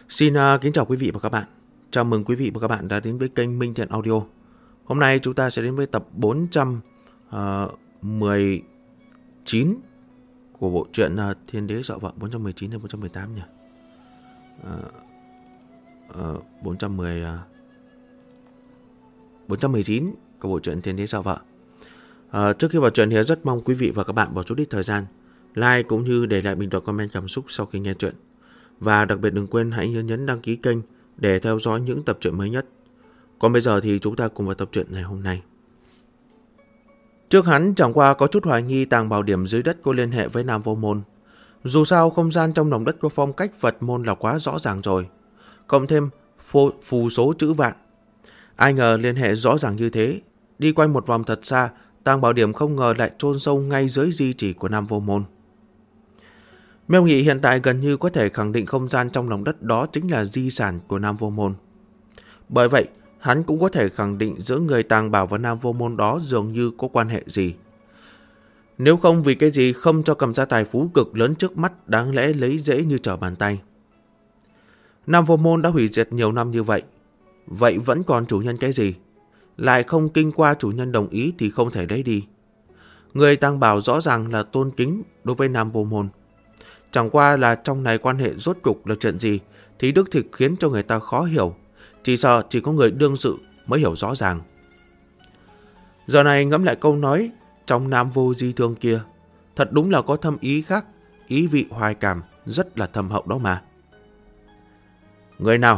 Xin kính chào quý vị và các bạn. Chào mừng quý vị và các bạn đã đến với kênh Minh Thiện Audio. Hôm nay chúng ta sẽ đến với tập 419 của bộ truyện Thiên Đế Dọa Vợ. 419 hay 418 nhỉ? 419 của bộ truyện Thiên Đế Dọa Vợ. Trước khi vào truyện thì rất mong quý vị và các bạn bỏ chút ít thời gian like cũng như để lại bình luận comment cảm xúc sau khi nghe truyện. Và đặc biệt đừng quên hãy nhấn đăng ký kênh để theo dõi những tập truyện mới nhất. Còn bây giờ thì chúng ta cùng vào tập truyện ngày hôm nay. Trước hắn chẳng qua có chút hoài nghi tàng bảo điểm dưới đất có liên hệ với Nam Vô Môn. Dù sao không gian trong lòng đất có phong cách Phật môn là quá rõ ràng rồi. Cộng thêm phù số chữ vạn. Ai ngờ liên hệ rõ ràng như thế. Đi quanh một vòng thật xa, tàng bảo điểm không ngờ lại chôn sâu ngay dưới di chỉ của Nam Vô Môn. Miêu Nghị hiện tại gần như có thể khẳng định không gian trong lòng đất đó chính là di sản của Nam Vô Môn. Bởi vậy, hắn cũng có thể khẳng định giữa người tàng bảo và Nam Vô Môn đó dường như có quan hệ gì. Nếu không vì cái gì không cho cầm ra tài phú cực lớn trước mắt đáng lẽ lấy dễ như trở bàn tay. Nam Vô Môn đã hủy diệt nhiều năm như vậy. Vậy vẫn còn chủ nhân cái gì? Lại không kinh qua chủ nhân đồng ý thì không thể lấy đi. Người tàng bảo rõ ràng là tôn kính đối với Nam Vô Môn. Chẳng qua là trong này quan hệ rốt cục là chuyện gì thì đích thực khiến cho người ta khó hiểu. Chỉ sợ chỉ có người đương sự mới hiểu rõ ràng. Giờ này ngẫm lại câu nói trong Nam Vô Di Thương kia, thật đúng là có thâm ý khác, ý vị hoài cảm rất là thâm hậu đó mà. Người nào?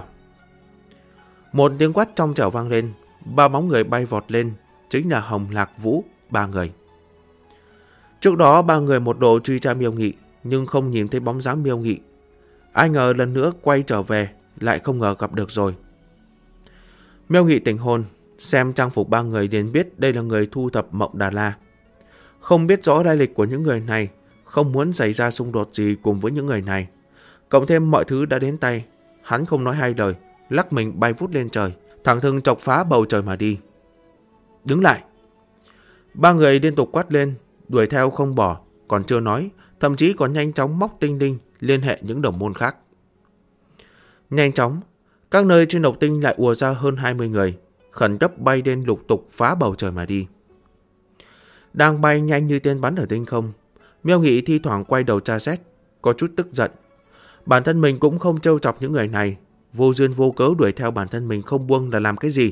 Một tiếng quát trong trẻo vang lên, ba bóng người bay vọt lên, chính là Hồng, Lạc, Vũ, ba người. Trước đó ba người một độ truy tra Miêu Nghị, nhưng không nhìn thấy bóng dáng Miêu Nghị. Ai ngờ lần nữa quay trở về, lại không ngờ gặp được rồi. Miêu Nghị tỉnh hồn, xem trang phục ba người liền biết đây là người thu thập Mộng Đà La. Không biết rõ lai lịch của những người này, không muốn xảy ra xung đột gì cùng với những người này. Cộng thêm mọi thứ đã đến tay, hắn không nói hai lời, lắc mình bay vút lên trời, thẳng thừng chọc phá bầu trời mà đi. Đứng lại! Ba người liên tục quát lên, đuổi theo không bỏ, còn chưa nói, thậm chí còn nhanh chóng móc tinh linh liên hệ những đồng môn khác. Nhanh chóng, các nơi trên độc tinh lại ùa ra hơn 20 người, khẩn cấp bay lên lục tục phá bầu trời mà đi. Đang bay nhanh như tên bắn ở tinh không, Miêu Nghị thi thoảng quay đầu tra xét, có chút tức giận. Bản thân mình cũng không trêu chọc những người này, vô duyên vô cớ đuổi theo bản thân mình không buông là làm cái gì.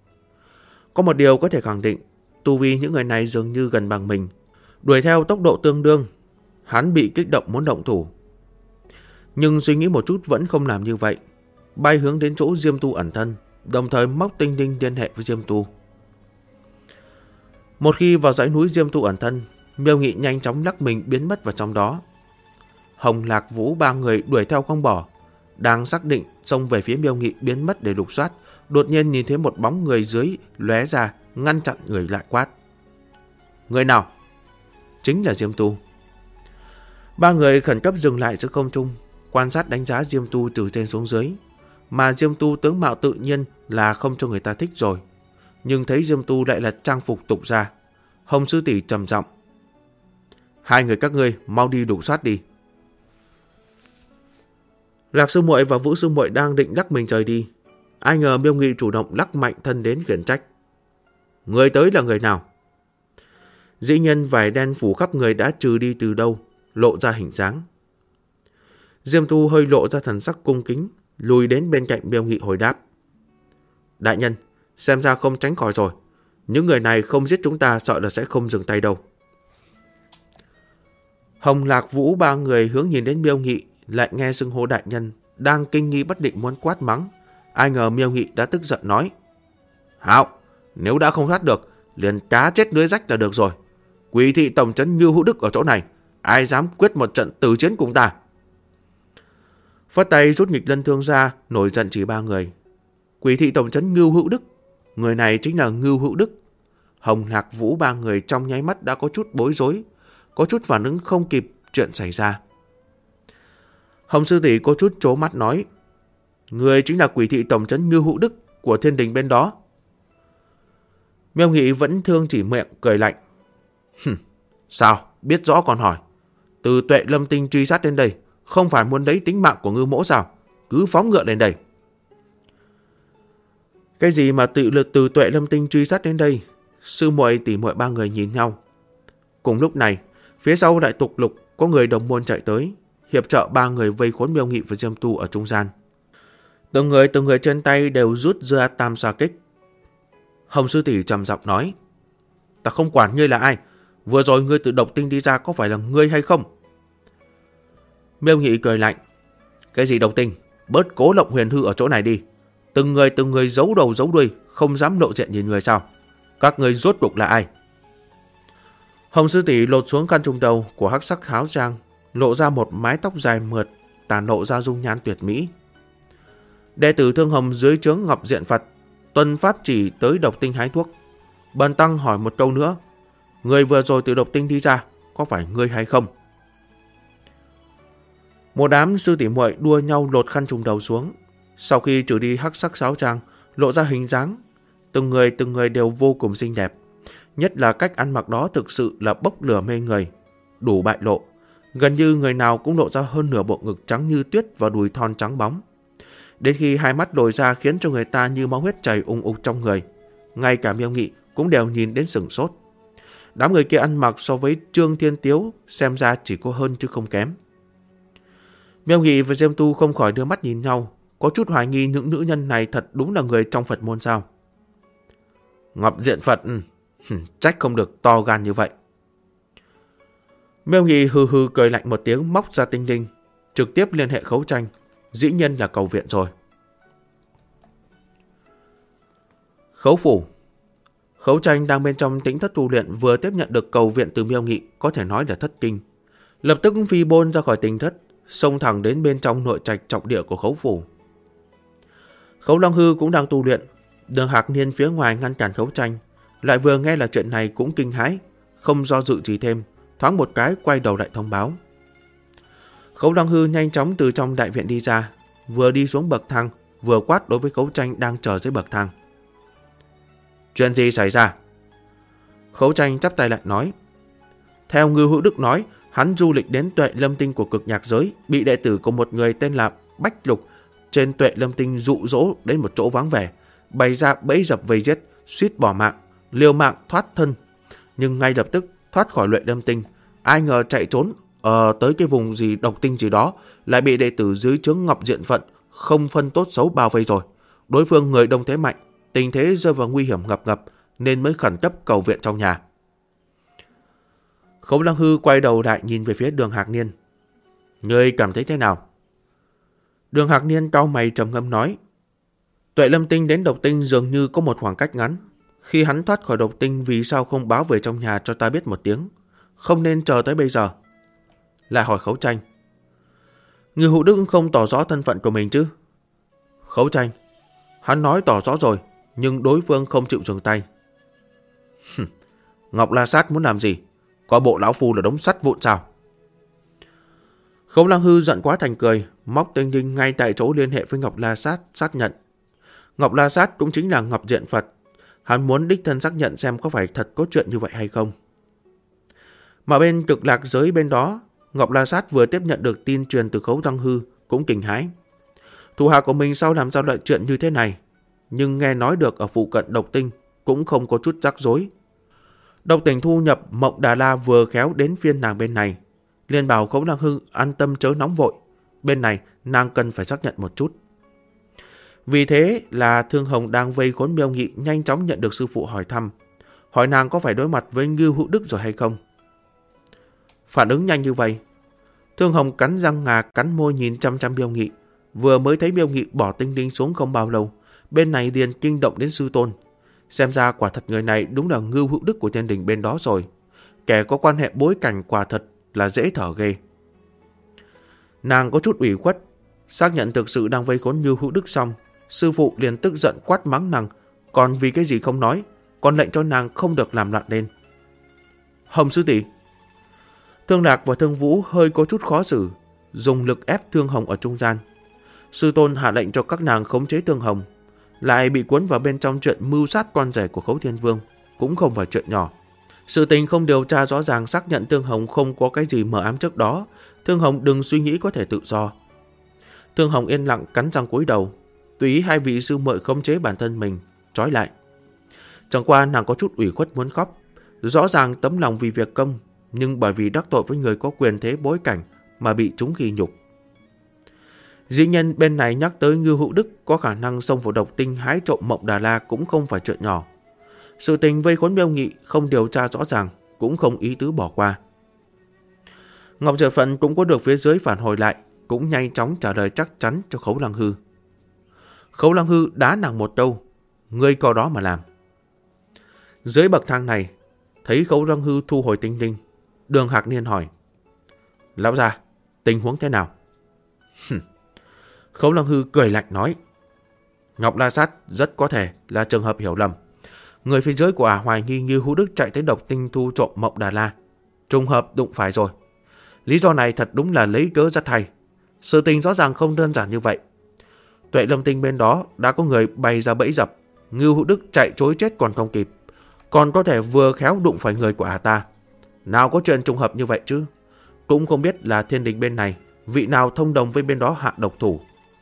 Có một điều có thể khẳng định, tu vi những người này dường như gần bằng mình, đuổi theo tốc độ tương đương. Hắn bị kích động muốn động thủ. Nhưng suy nghĩ một chút vẫn không làm như vậy. Bay hướng đến chỗ Diêm Tu ẩn thân, đồng thời móc tinh linh liên hệ với Diêm Tu. Một khi vào dãy núi Diêm Tu ẩn thân, Miêu Nghị nhanh chóng lắc mình biến mất vào trong đó. Hồng, Lạc, Vũ ba người đuổi theo không bỏ, đang xác định xông về phía Miêu Nghị biến mất để lục soát, đột nhiên nhìn thấy một bóng người dưới lóe ra, ngăn chặn người lại quát. Người nào? Chính là Diêm Tu. Ba người khẩn cấp dừng lại giữa không trung, quan sát đánh giá Diêm Tu từ trên xuống dưới. Mà Diêm Tu tướng mạo tự nhiên là không cho người ta thích rồi. Nhưng thấy Diêm Tu lại là trang phục tục ra. Hồng sư tỷ trầm giọng. Hai người các ngươi mau đi lục soát đi. Lạc sư muội và Vũ sư muội đang định lắc mình rời đi. Ai ngờ Miêu Nghị chủ động lắc mạnh thân đến khiển trách. Người tới là người nào? Dĩ nhân vải đen phủ khắp người đã trừ đi từ đâu, lộ ra hình dáng. Diêm Tu hơi lộ ra thần sắc cung kính, lùi đến bên cạnh Miêu Nghị hồi đáp. Đại nhân, xem ra không tránh khỏi rồi. Những người này không giết chúng ta sợ là sẽ không dừng tay đâu. Hồng, Lạc, Vũ ba người hướng nhìn đến Miêu Nghị, lại nghe xưng hô đại nhân, đang kinh nghi bất định muốn quát mắng. Ai ngờ Miêu Nghị đã tức giận nói. Hạo, nếu đã không thoát được, liền cá chết lưới rách là được rồi. Quỷ thị tổng trấn Ngưu Hữu Đức ở chỗ này, ai dám quyết một trận tử chiến cùng ta? Phất tay rút nghịch lân thương ra, nổi giận chỉ ba người. Quỷ thị tổng trấn Ngưu Hữu Đức, người này chính là Ngưu Hữu Đức. Hồng, Lạc, Vũ ba người trong nháy mắt đã có chút bối rối, có chút phản ứng không kịp chuyện xảy ra. Hồng sư tỷ có chút trố mắt nói. Người chính là quỷ thị tổng trấn Ngưu Hữu Đức của thiên đình bên đó. Miêu Nghị vẫn thương chỉ miệng cười lạnh. Sao, biết rõ còn hỏi. Từ Tuệ Lâm Tinh truy sát đến đây, không phải muốn lấy tính mạng của Ngưu mỗ sao? cứ phóng ngựa lên đây. Cái gì mà từ Tuệ Lâm Tinh truy sát đến đây? Sư muội tỷ muội ba người nhìn nhau. Cùng lúc này, phía sau Đại Tục Lục có người đồng môn chạy tới, hiệp trợ ba người vây khốn Miêu Nghị và Diêm Tu ở trung gian. Từng người trên tay đều rút ra tam xoa kích. Hồng sư tỷ trầm giọng nói: Ta không quản ngươi là ai, vừa rồi ngươi từ Độc Tinh đi ra có phải là ngươi hay không? Miêu Nghị cười lạnh: Cái gì Độc Tinh, bớt cố lộng huyền hư ở chỗ này đi. Từng người giấu đầu giấu đuôi, không dám lộ diện nhìn người sao? Các ngươi rốt cuộc là ai? Hồng sư tỷ lột xuống khăn trùm đầu của hắc sắc áo trang, lộ ra một mái tóc dài mượt, tản lộ ra dung nhan tuyệt mỹ. Đệ tử Thương Hồng dưới trướng Ngọc Diện Phật tuân pháp chỉ tới Độc Tinh hái thuốc. Bần tăng hỏi một câu nữa, người vừa rồi từ Độc Tinh đi ra có phải ngươi hay không? Một đám sư tỷ muội đua nhau lột khăn trùm đầu xuống. Sau khi trừ đi hắc sắc áo trang, lộ ra hình dáng, từng người đều vô cùng xinh đẹp. Nhất là cách ăn mặc đó thực sự là bốc lửa mê người, đủ bại lộ. Gần như người nào cũng lộ ra hơn nửa bộ ngực trắng như tuyết và đùi thon trắng bóng. Đến khi hai mắt lồi ra khiến cho người ta như máu huyết chảy ùng ục trong người. Ngay cả Miêu Nghị cũng đều nhìn đến sửng sốt. Đám người kia ăn mặc so với Trương Thiên Tiếu xem ra chỉ có hơn chứ không kém. Miêu Nghị và Diêm Tu không khỏi đưa mắt nhìn nhau, có chút hoài nghi những nữ nhân này thật đúng là người trong Phật môn sao. Ngọc Diện Phật, trách không được to gan như vậy. Miêu Nghị hừ hừ cười lạnh một tiếng, móc ra tinh linh, trực tiếp liên hệ Khấu Tranh, dĩ nhiên là cầu viện rồi. Khấu phủ. Khấu Tranh đang bên trong tĩnh thất tu luyện, vừa tiếp nhận được cầu viện từ Miêu Nghị, có thể nói là thất kinh. Lập tức phi bôn ra khỏi tĩnh thất, xông thẳng đến bên trong nội trạch trọng địa của Khấu phủ. Khấu Long Hư cũng đang tu luyện. Đường Hạc Niên phía ngoài ngăn cản Khấu Tranh, lại vừa nghe là chuyện này cũng kinh hãi, không do dự gì thêm, thoáng một cái quay đầu lại thông báo. Khấu Long Hư nhanh chóng từ trong đại viện đi ra, vừa đi xuống bậc thang, vừa quát đối với Khấu Tranh đang chờ dưới bậc thang. Chuyện gì xảy ra? Khấu Tranh chắp tay lại nói: Theo Ngư Hữu Đức nói, hắn du lịch đến Tuệ Lâm Tinh của Cực Nhạc Giới, bị đệ tử của một người tên là Bách Lục trên Tuệ Lâm Tinh dụ dỗ đến một chỗ vắng vẻ, bày ra bẫy dập vây giết, suýt bỏ mạng, liều mạng thoát thân, nhưng ngay lập tức thoát khỏi Tuệ Lâm Tinh. Ai ngờ chạy trốn tới cái vùng gì Độc Tinh gì đó, lại bị đệ tử dưới trướng Ngọc Diện Phận không phân tốt xấu bao vây rồi. Đối phương người đông thế mạnh, tình thế rơi vào nguy hiểm ngập ngập, nên mới khẩn cấp cầu viện trong nhà. Khấu Long Hư quay đầu lại nhìn về phía Đường Hạc Niên. Ngươi cảm thấy thế nào? Đường Hạc Niên cau mày trầm ngâm nói: Tuệ Lâm Tinh đến Độc Tinh dường như có một khoảng cách ngắn. Khi hắn thoát khỏi Độc Tinh, vì sao không báo về trong nhà cho ta biết một tiếng? Không nên chờ tới bây giờ. Lại hỏi Khấu Tranh: Ngư Hữu Đức không tỏ rõ thân phận của mình chứ? Khấu Tranh: Hắn nói tỏ rõ rồi, nhưng đối phương không chịu dừng tay. Ngọc La Sát muốn làm gì? Có bộ lão phu là đống sắt vụn sao? Khấu Long Hư giận quá thành cười, móc tinh linh ngay tại chỗ liên hệ với Ngọc La Sát xác nhận. Ngọc La Sát cũng chính là Ngọc Diện Phật. Hắn muốn đích thân xác nhận xem có phải thật có chuyện như vậy hay không. Mà bên Cực Lạc Giới bên đó, Ngọc La Sát vừa tiếp nhận được tin truyền từ Khấu Long Hư cũng kinh hãi. Thủ hạ của mình sao làm ra loại chuyện như thế này? Nhưng nghe nói được ở phụ cận Độc Tinh cũng không có chút rắc rối. Độc Tỉnh thu nhập Mộng Đà La vừa khéo đến phiên nàng bên này, liền bảo Khấu Long Hư an tâm chớ nóng vội, bên này nàng cần phải xác nhận một chút. Vì thế là Thương Hồng đang vây khốn Miêu Nghị nhanh chóng nhận được sư phụ hỏi thăm, hỏi nàng có phải đối mặt với Ngưu Hữu Đức rồi hay không. Phản ứng nhanh như vậy, Thương Hồng cắn răng ngà cắn môi nhìn chăm chăm Miêu Nghị. Vừa mới thấy Miêu Nghị bỏ tinh linh xuống không bao lâu, bên này liền kinh động đến sư tôn. Xem ra quả thật người này đúng là Ngưu Hữu Đức của thiên đình bên đó rồi. Kẻ có quan hệ bối cảnh quả thật là dễ thở ghê. Nàng có chút ủy khuất, xác nhận thực sự đang vây khốn Ngưu Hữu Đức xong, sư phụ liền tức giận quát mắng nàng, còn vì cái gì không nói, còn lệnh cho nàng không được làm loạn lên. Hồng sư tỷ. Thương Lạc và Thương Vũ hơi có chút khó xử, dùng lực ép Thương Hồng ở trung gian. Sư tôn hạ lệnh cho các nàng khống chế Thương Hồng, lại bị cuốn vào bên trong chuyện mưu sát con rể của Khấu Thiên Vương, cũng không phải chuyện nhỏ. Sự tình không điều tra rõ ràng xác nhận Thương Hồng không có cái gì mờ ám trước đó, Thương Hồng đừng suy nghĩ có thể tự do. Thương Hồng yên lặng cắn răng cúi đầu, tùy ý hai vị sư muội khống chế bản thân mình, trói lại. Chẳng qua nàng có chút ủy khuất muốn khóc, rõ ràng tấm lòng vì việc công, nhưng bởi vì đắc tội với người có quyền thế bối cảnh mà bị chúng ghi nhục. Dĩ nhân bên này nhắc tới Ngưu Hữu Đức có khả năng xông vào độc tinh hái trộm Mộng Đà La cũng không phải chuyện nhỏ. Sự tình vây khốn Miêu Nghị không điều tra rõ ràng, cũng không ý tứ bỏ qua. Ngọc Diệp Phận cũng có được phía dưới phản hồi lại, cũng nhanh chóng trả lời chắc chắn cho Khấu Lăng Hư. Khấu Lăng Hư đá nàng một câu, ngươi có đó mà làm. Dưới bậc thang này, thấy Khấu Lăng Hư thu hồi tinh linh, Đường Hạc Niên hỏi: lão gia, tình huống thế nào? Khấu Lăng Hư cười lạnh nói: Ngọc La Sát rất có thể là trường hợp hiểu lầm. Người phía dưới của hoài nghi Ngưu Hữu Đức chạy tới độc tinh thu trộm Mộng Đà La, trùng hợp đụng phải rồi. Lý do này thật đúng là lấy cớ rất hay. Sự tình rõ ràng không đơn giản như vậy. Tuệ Lâm Tinh bên đó đã có người bày ra bẫy dập, Ngưu Hữu Đức chạy trối chết còn không kịp, còn có thể vừa khéo đụng phải người của ta. Nào có chuyện trùng hợp như vậy chứ. Cũng không biết là Thiên Đình bên này vị nào thông đồng với bên đó hạ độc thủ.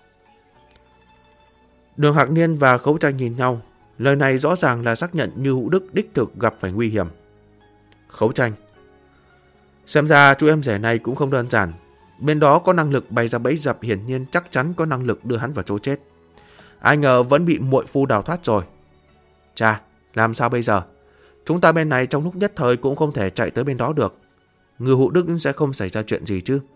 Đường Hạc Niên và Khấu Tranh nhìn nhau, lời này rõ ràng là xác nhận Ngưu Hữu Đức đích thực gặp phải nguy hiểm. Khấu Tranh: xem ra chú em rể này cũng không đơn giản. Bên đó có năng lực bày ra bẫy dập, hiển nhiên chắc chắn có năng lực đưa hắn vào chỗ chết. Ai ngờ vẫn bị muội phu đào thoát rồi. Chà, làm sao bây giờ? Chúng ta bên này trong lúc nhất thời cũng không thể chạy tới bên đó được. Ngưu Hữu Đức sẽ không xảy ra chuyện gì chứ?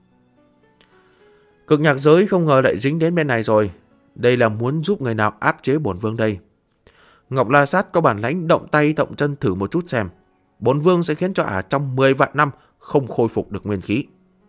Cực nhạc giới không ngờ lại dính đến bên này rồi. Đây là muốn giúp người nào áp chế bổn vương đây? Ngọc La Sát có bản lãnh động tay động chân thử một chút xem. Bổn vương sẽ khiến cho trong 10 vạn năm không khôi phục được nguyên khí.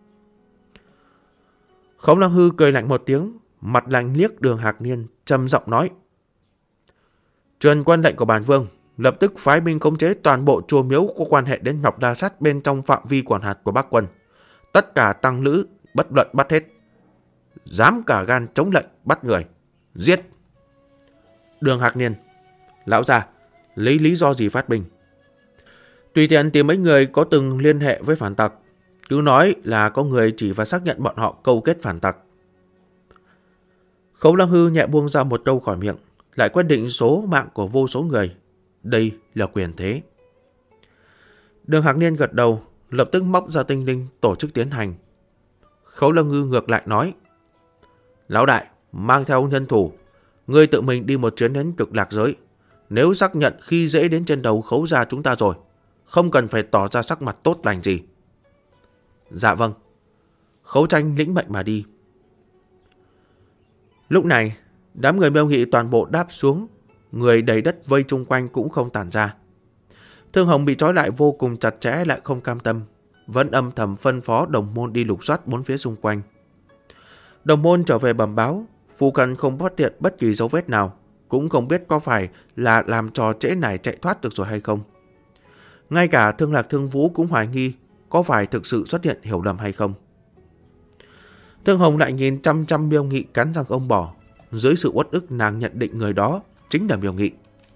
Khấu Lăng Hư cười lạnh một tiếng, mặt lạnh liếc Đường Hạc Niên, trầm giọng nói: truyền quân lệnh của bản vương, lập tức phái binh khống chế toàn bộ chùa miếu có quan hệ đến Ngọc La Sát bên trong phạm vi quản hạt của Bắc quân. Tất cả tăng lữ bất luận bắt hết. Dám cả gan chống lệnh bắt người, giết. Đường Hạc Niên: lão già, lấy lý do gì phát binh? Tùy tiện tìm mấy người có từng liên hệ với phản tặc, cứ nói là có người chỉ và xác nhận bọn họ câu kết phản tặc. Khấu Lăng Hư nhẹ buông ra một câu khỏi miệng, lại quyết định số mạng của vô số người. Đây là quyền thế. Đường Hạc Niên gật đầu, lập tức móc ra tinh linh tổ chức tiến hành. Khấu Lăng Hư ngược lại nói: lão đại, mang theo nhân thủ, ngươi tự mình đi một chuyến đến Cực Lạc giới. Nếu xác nhận khi dễ đến trên đầu Khấu gia chúng ta rồi, không cần phải tỏ ra sắc mặt tốt lành gì. Dạ vâng. Khấu Tranh lĩnh mệnh mà đi. Lúc này, đám người Miêu Nghị toàn bộ đáp xuống, người đầy đất vây chung quanh cũng không tản ra. Thương Hồng bị trói lại vô cùng chặt chẽ lại không cam tâm, vẫn âm thầm phân phó đồng môn đi lục soát bốn phía xung quanh. Đồng môn trở về bẩm báo, phụ cận không phát hiện bất kỳ dấu vết nào, cũng không biết có phải là làm trò trễ nải chạy thoát được rồi hay không. Ngay cả Thương Lạc Thương Vũ cũng hoài nghi có phải thực sự xuất hiện hiểu lầm hay không. Thương Hồng lại nhìn chăm chăm Miêu Nghị cắn răng ông bỏ. Dưới sự uất ức, nàng nhận định người đó chính là Miêu Nghị.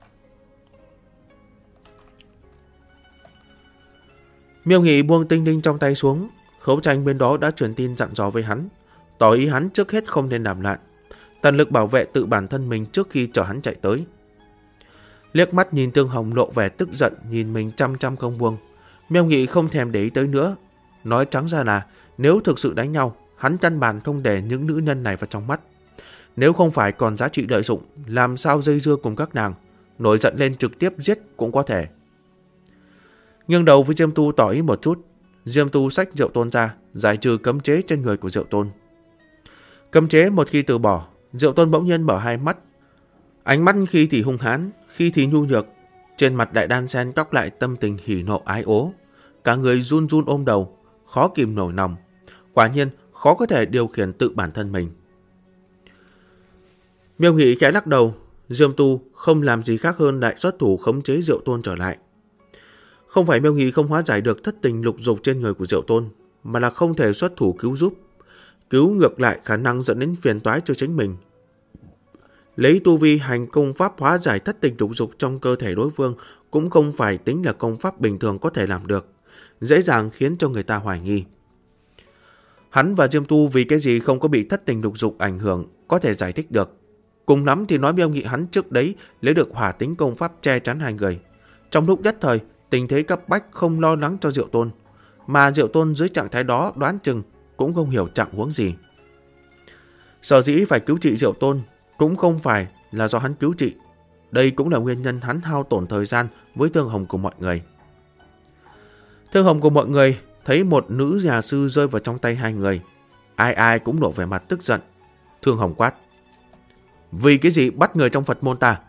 Miêu Nghị buông tinh linh trong tay xuống. Khấu Tranh bên đó đã truyền tin dặn dò với hắn, tỏ ý hắn trước hết không nên làm loạn, tận lực bảo vệ tự bản thân mình trước khi chở hắn chạy tới. Liếc mắt nhìn Thương Hồng lộ vẻ tức giận, nhìn mình chăm chăm không buông, Miêu Nghị không thèm để ý tới nữa. Nói trắng ra là nếu thực sự đánh nhau, hắn căn bản không để những nữ nhân này vào trong mắt. Nếu không phải còn giá trị lợi dụng, làm sao dây dưa cùng các nàng, nổi giận lên trực tiếp giết cũng có thể. Nghiêng đầu với Diêm Tu tỏ ý một chút, Diêm Tu xách Diệu Tôn ra, giải trừ cấm chế trên người của Diệu Tôn. Cấm chế một khi từ bỏ, Diệu Tôn bỗng nhiên mở hai mắt. Ánh mắt khi thì hung hãn, khi thì nhu nhược, trên mặt đại đan sen cóc lại tâm tình hỉ nộ ái ố. Cả người run run ôm đầu, khó kìm nổi lòng. Quả nhiên khó có thể điều khiển tự bản thân mình. Miêu Nghị khẽ lắc đầu, Diêm Tu không làm gì khác hơn lại xuất thủ khống chế Diệu Tôn trở lại. Không phải Miêu Nghị không hóa giải được thất tình lục dục trên người của Diệu Tôn, mà là không thể xuất thủ cứu giúp. Cứu ngược lại khả năng dẫn đến phiền toái cho chính mình. Lấy tu vi hành công pháp hóa giải thất tình lục dục trong cơ thể đối phương cũng không phải tính là công pháp bình thường có thể làm được, dễ dàng khiến cho người ta hoài nghi. Hắn và Diêm Tu vì cái gì không có bị thất tình lục dục ảnh hưởng có thể giải thích được. Cùng lắm thì nói Miêu Nghị hắn trước đấy lấy được hỏa tính công pháp che chắn hai người. Trong lúc nhất thời, tình thế cấp bách không lo lắng cho Diệu Tôn. Mà Diệu Tôn dưới trạng thái đó đoán chừng cũng không hiểu trạng huống gì. Sở dĩ phải cứu trị Diệu Tôn cũng không phải là do hắn cứu trị. Đây cũng là nguyên nhân hắn hao tổn thời gian với Thương Hồng của mọi người. Thương Hồng của mọi người thấy một nữ nhà sư rơi vào trong tay hai người. Ai ai cũng lộ vẻ mặt tức giận. Thương Hồng quát: vì cái gì bắt người trong Phật môn ta?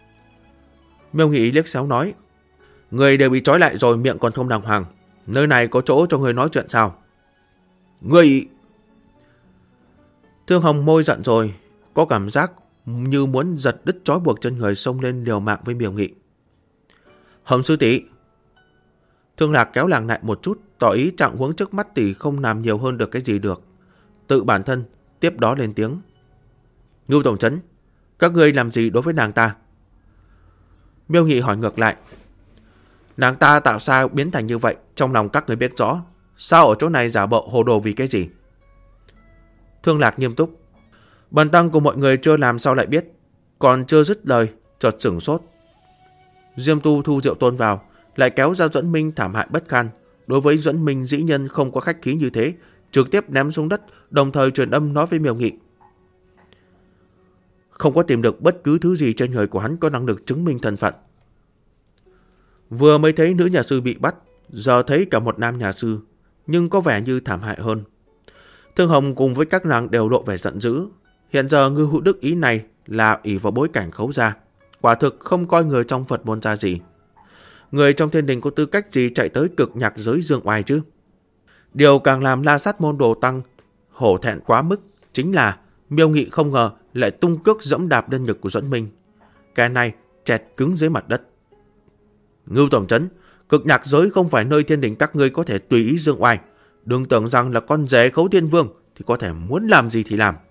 Miêu Nghị liếc xéo nói: người đều bị trói lại rồi, miệng còn không đàng hoàng. Nơi này có chỗ cho người nói chuyện sao? Người... Thương Hồng môi giận rồi, có cảm giác như muốn giật đứt trói buộc chân người, xông lên liều mạng với Miêu Nghị. Hồng sư tỷ. Thương Lạc kéo nàng lại một chút, tỏ ý trạng huống trước mắt tỷ không làm nhiều hơn được cái gì được. Tự bản thân tiếp đó lên tiếng: Ngưu tổng trấn, các ngươi làm gì đối với nàng ta? Miêu Nghị hỏi ngược lại: nàng ta tạo sao biến thành như vậy, trong lòng các người biết rõ, sao ở chỗ này giả bộ hồ đồ vì cái gì? Thương Lạc nghiêm túc: bần tăng của mọi người chưa làm sao lại biết. Còn chưa dứt lời, chợt sửng sốt. Diêm Tu thu Diệu Tôn vào, lại kéo ra Duẫn Minh thảm hại bất khan. Đối với Duẫn Minh dĩ nhân không có khách khí như thế, trực tiếp ném xuống đất, đồng thời truyền âm nói với Miêu Nghị: không có tìm được bất cứ thứ gì trên người của hắn có năng lực chứng minh thân phận. Vừa mới thấy nữ nhà sư bị bắt, giờ thấy cả một nam nhà sư, nhưng có vẻ như thảm hại hơn. Thương Hồng cùng với các nàng đều lộ vẻ giận dữ. Hiện giờ Ngư Hữu Đức ý này là ỷ vào bối cảnh Khấu gia, quả thực không coi người trong Phật môn ra gì. Người trong thiên đình có tư cách gì chạy tới cực nhạc giới dương oai chứ? Điều càng làm La Sát môn đồ tăng hổ thẹn quá mức chính là Miêu Nghị không ngờ lại tung cước dẫm đạp lên ngực của Duẫn Minh. Cái này chẹt cứng dưới mặt đất. Ngưu tổng trấn, cực nhạc giới không phải nơi thiên đình các ngươi có thể tùy ý dương oai. Đừng tưởng rằng là con rể Khấu Thiên Vương thì có thể muốn làm gì thì làm.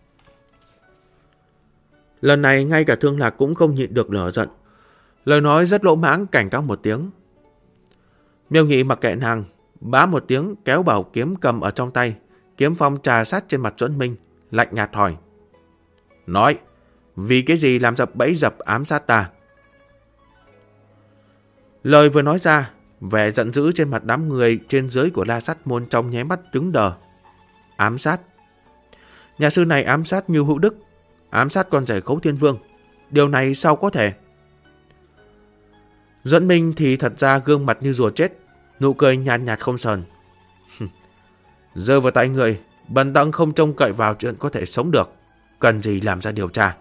Lần này ngay cả Thương Lạc cũng không nhịn được lửa giận. Lời nói rất lỗ mãng, cảnh cáo một tiếng. Miêu Nghị mặc kệ nàng, bá một tiếng kéo bảo kiếm cầm ở trong tay, kiếm phong trà sát trên mặt Duẫn Minh, lạnh nhạt hỏi: nói, vì cái gì làm dập bẫy dập ám sát ta? Lời vừa nói ra, vẻ giận dữ trên mặt đám người trên dưới của La Sát môn trong nháy mắt cứng đờ. Ám sát? Nhà sư này ám sát Ngưu Hữu Đức, ám sát con rể Khấu Thiên Vương. Điều này sao có thể? Duẫn Minh thì thật ra gương mặt như rùa chết, nụ cười nhàn nhạt không sờn. Rơi vào tay người, bần tăng không trông cậy vào chuyện có thể sống được, cần gì làm ra điều tra.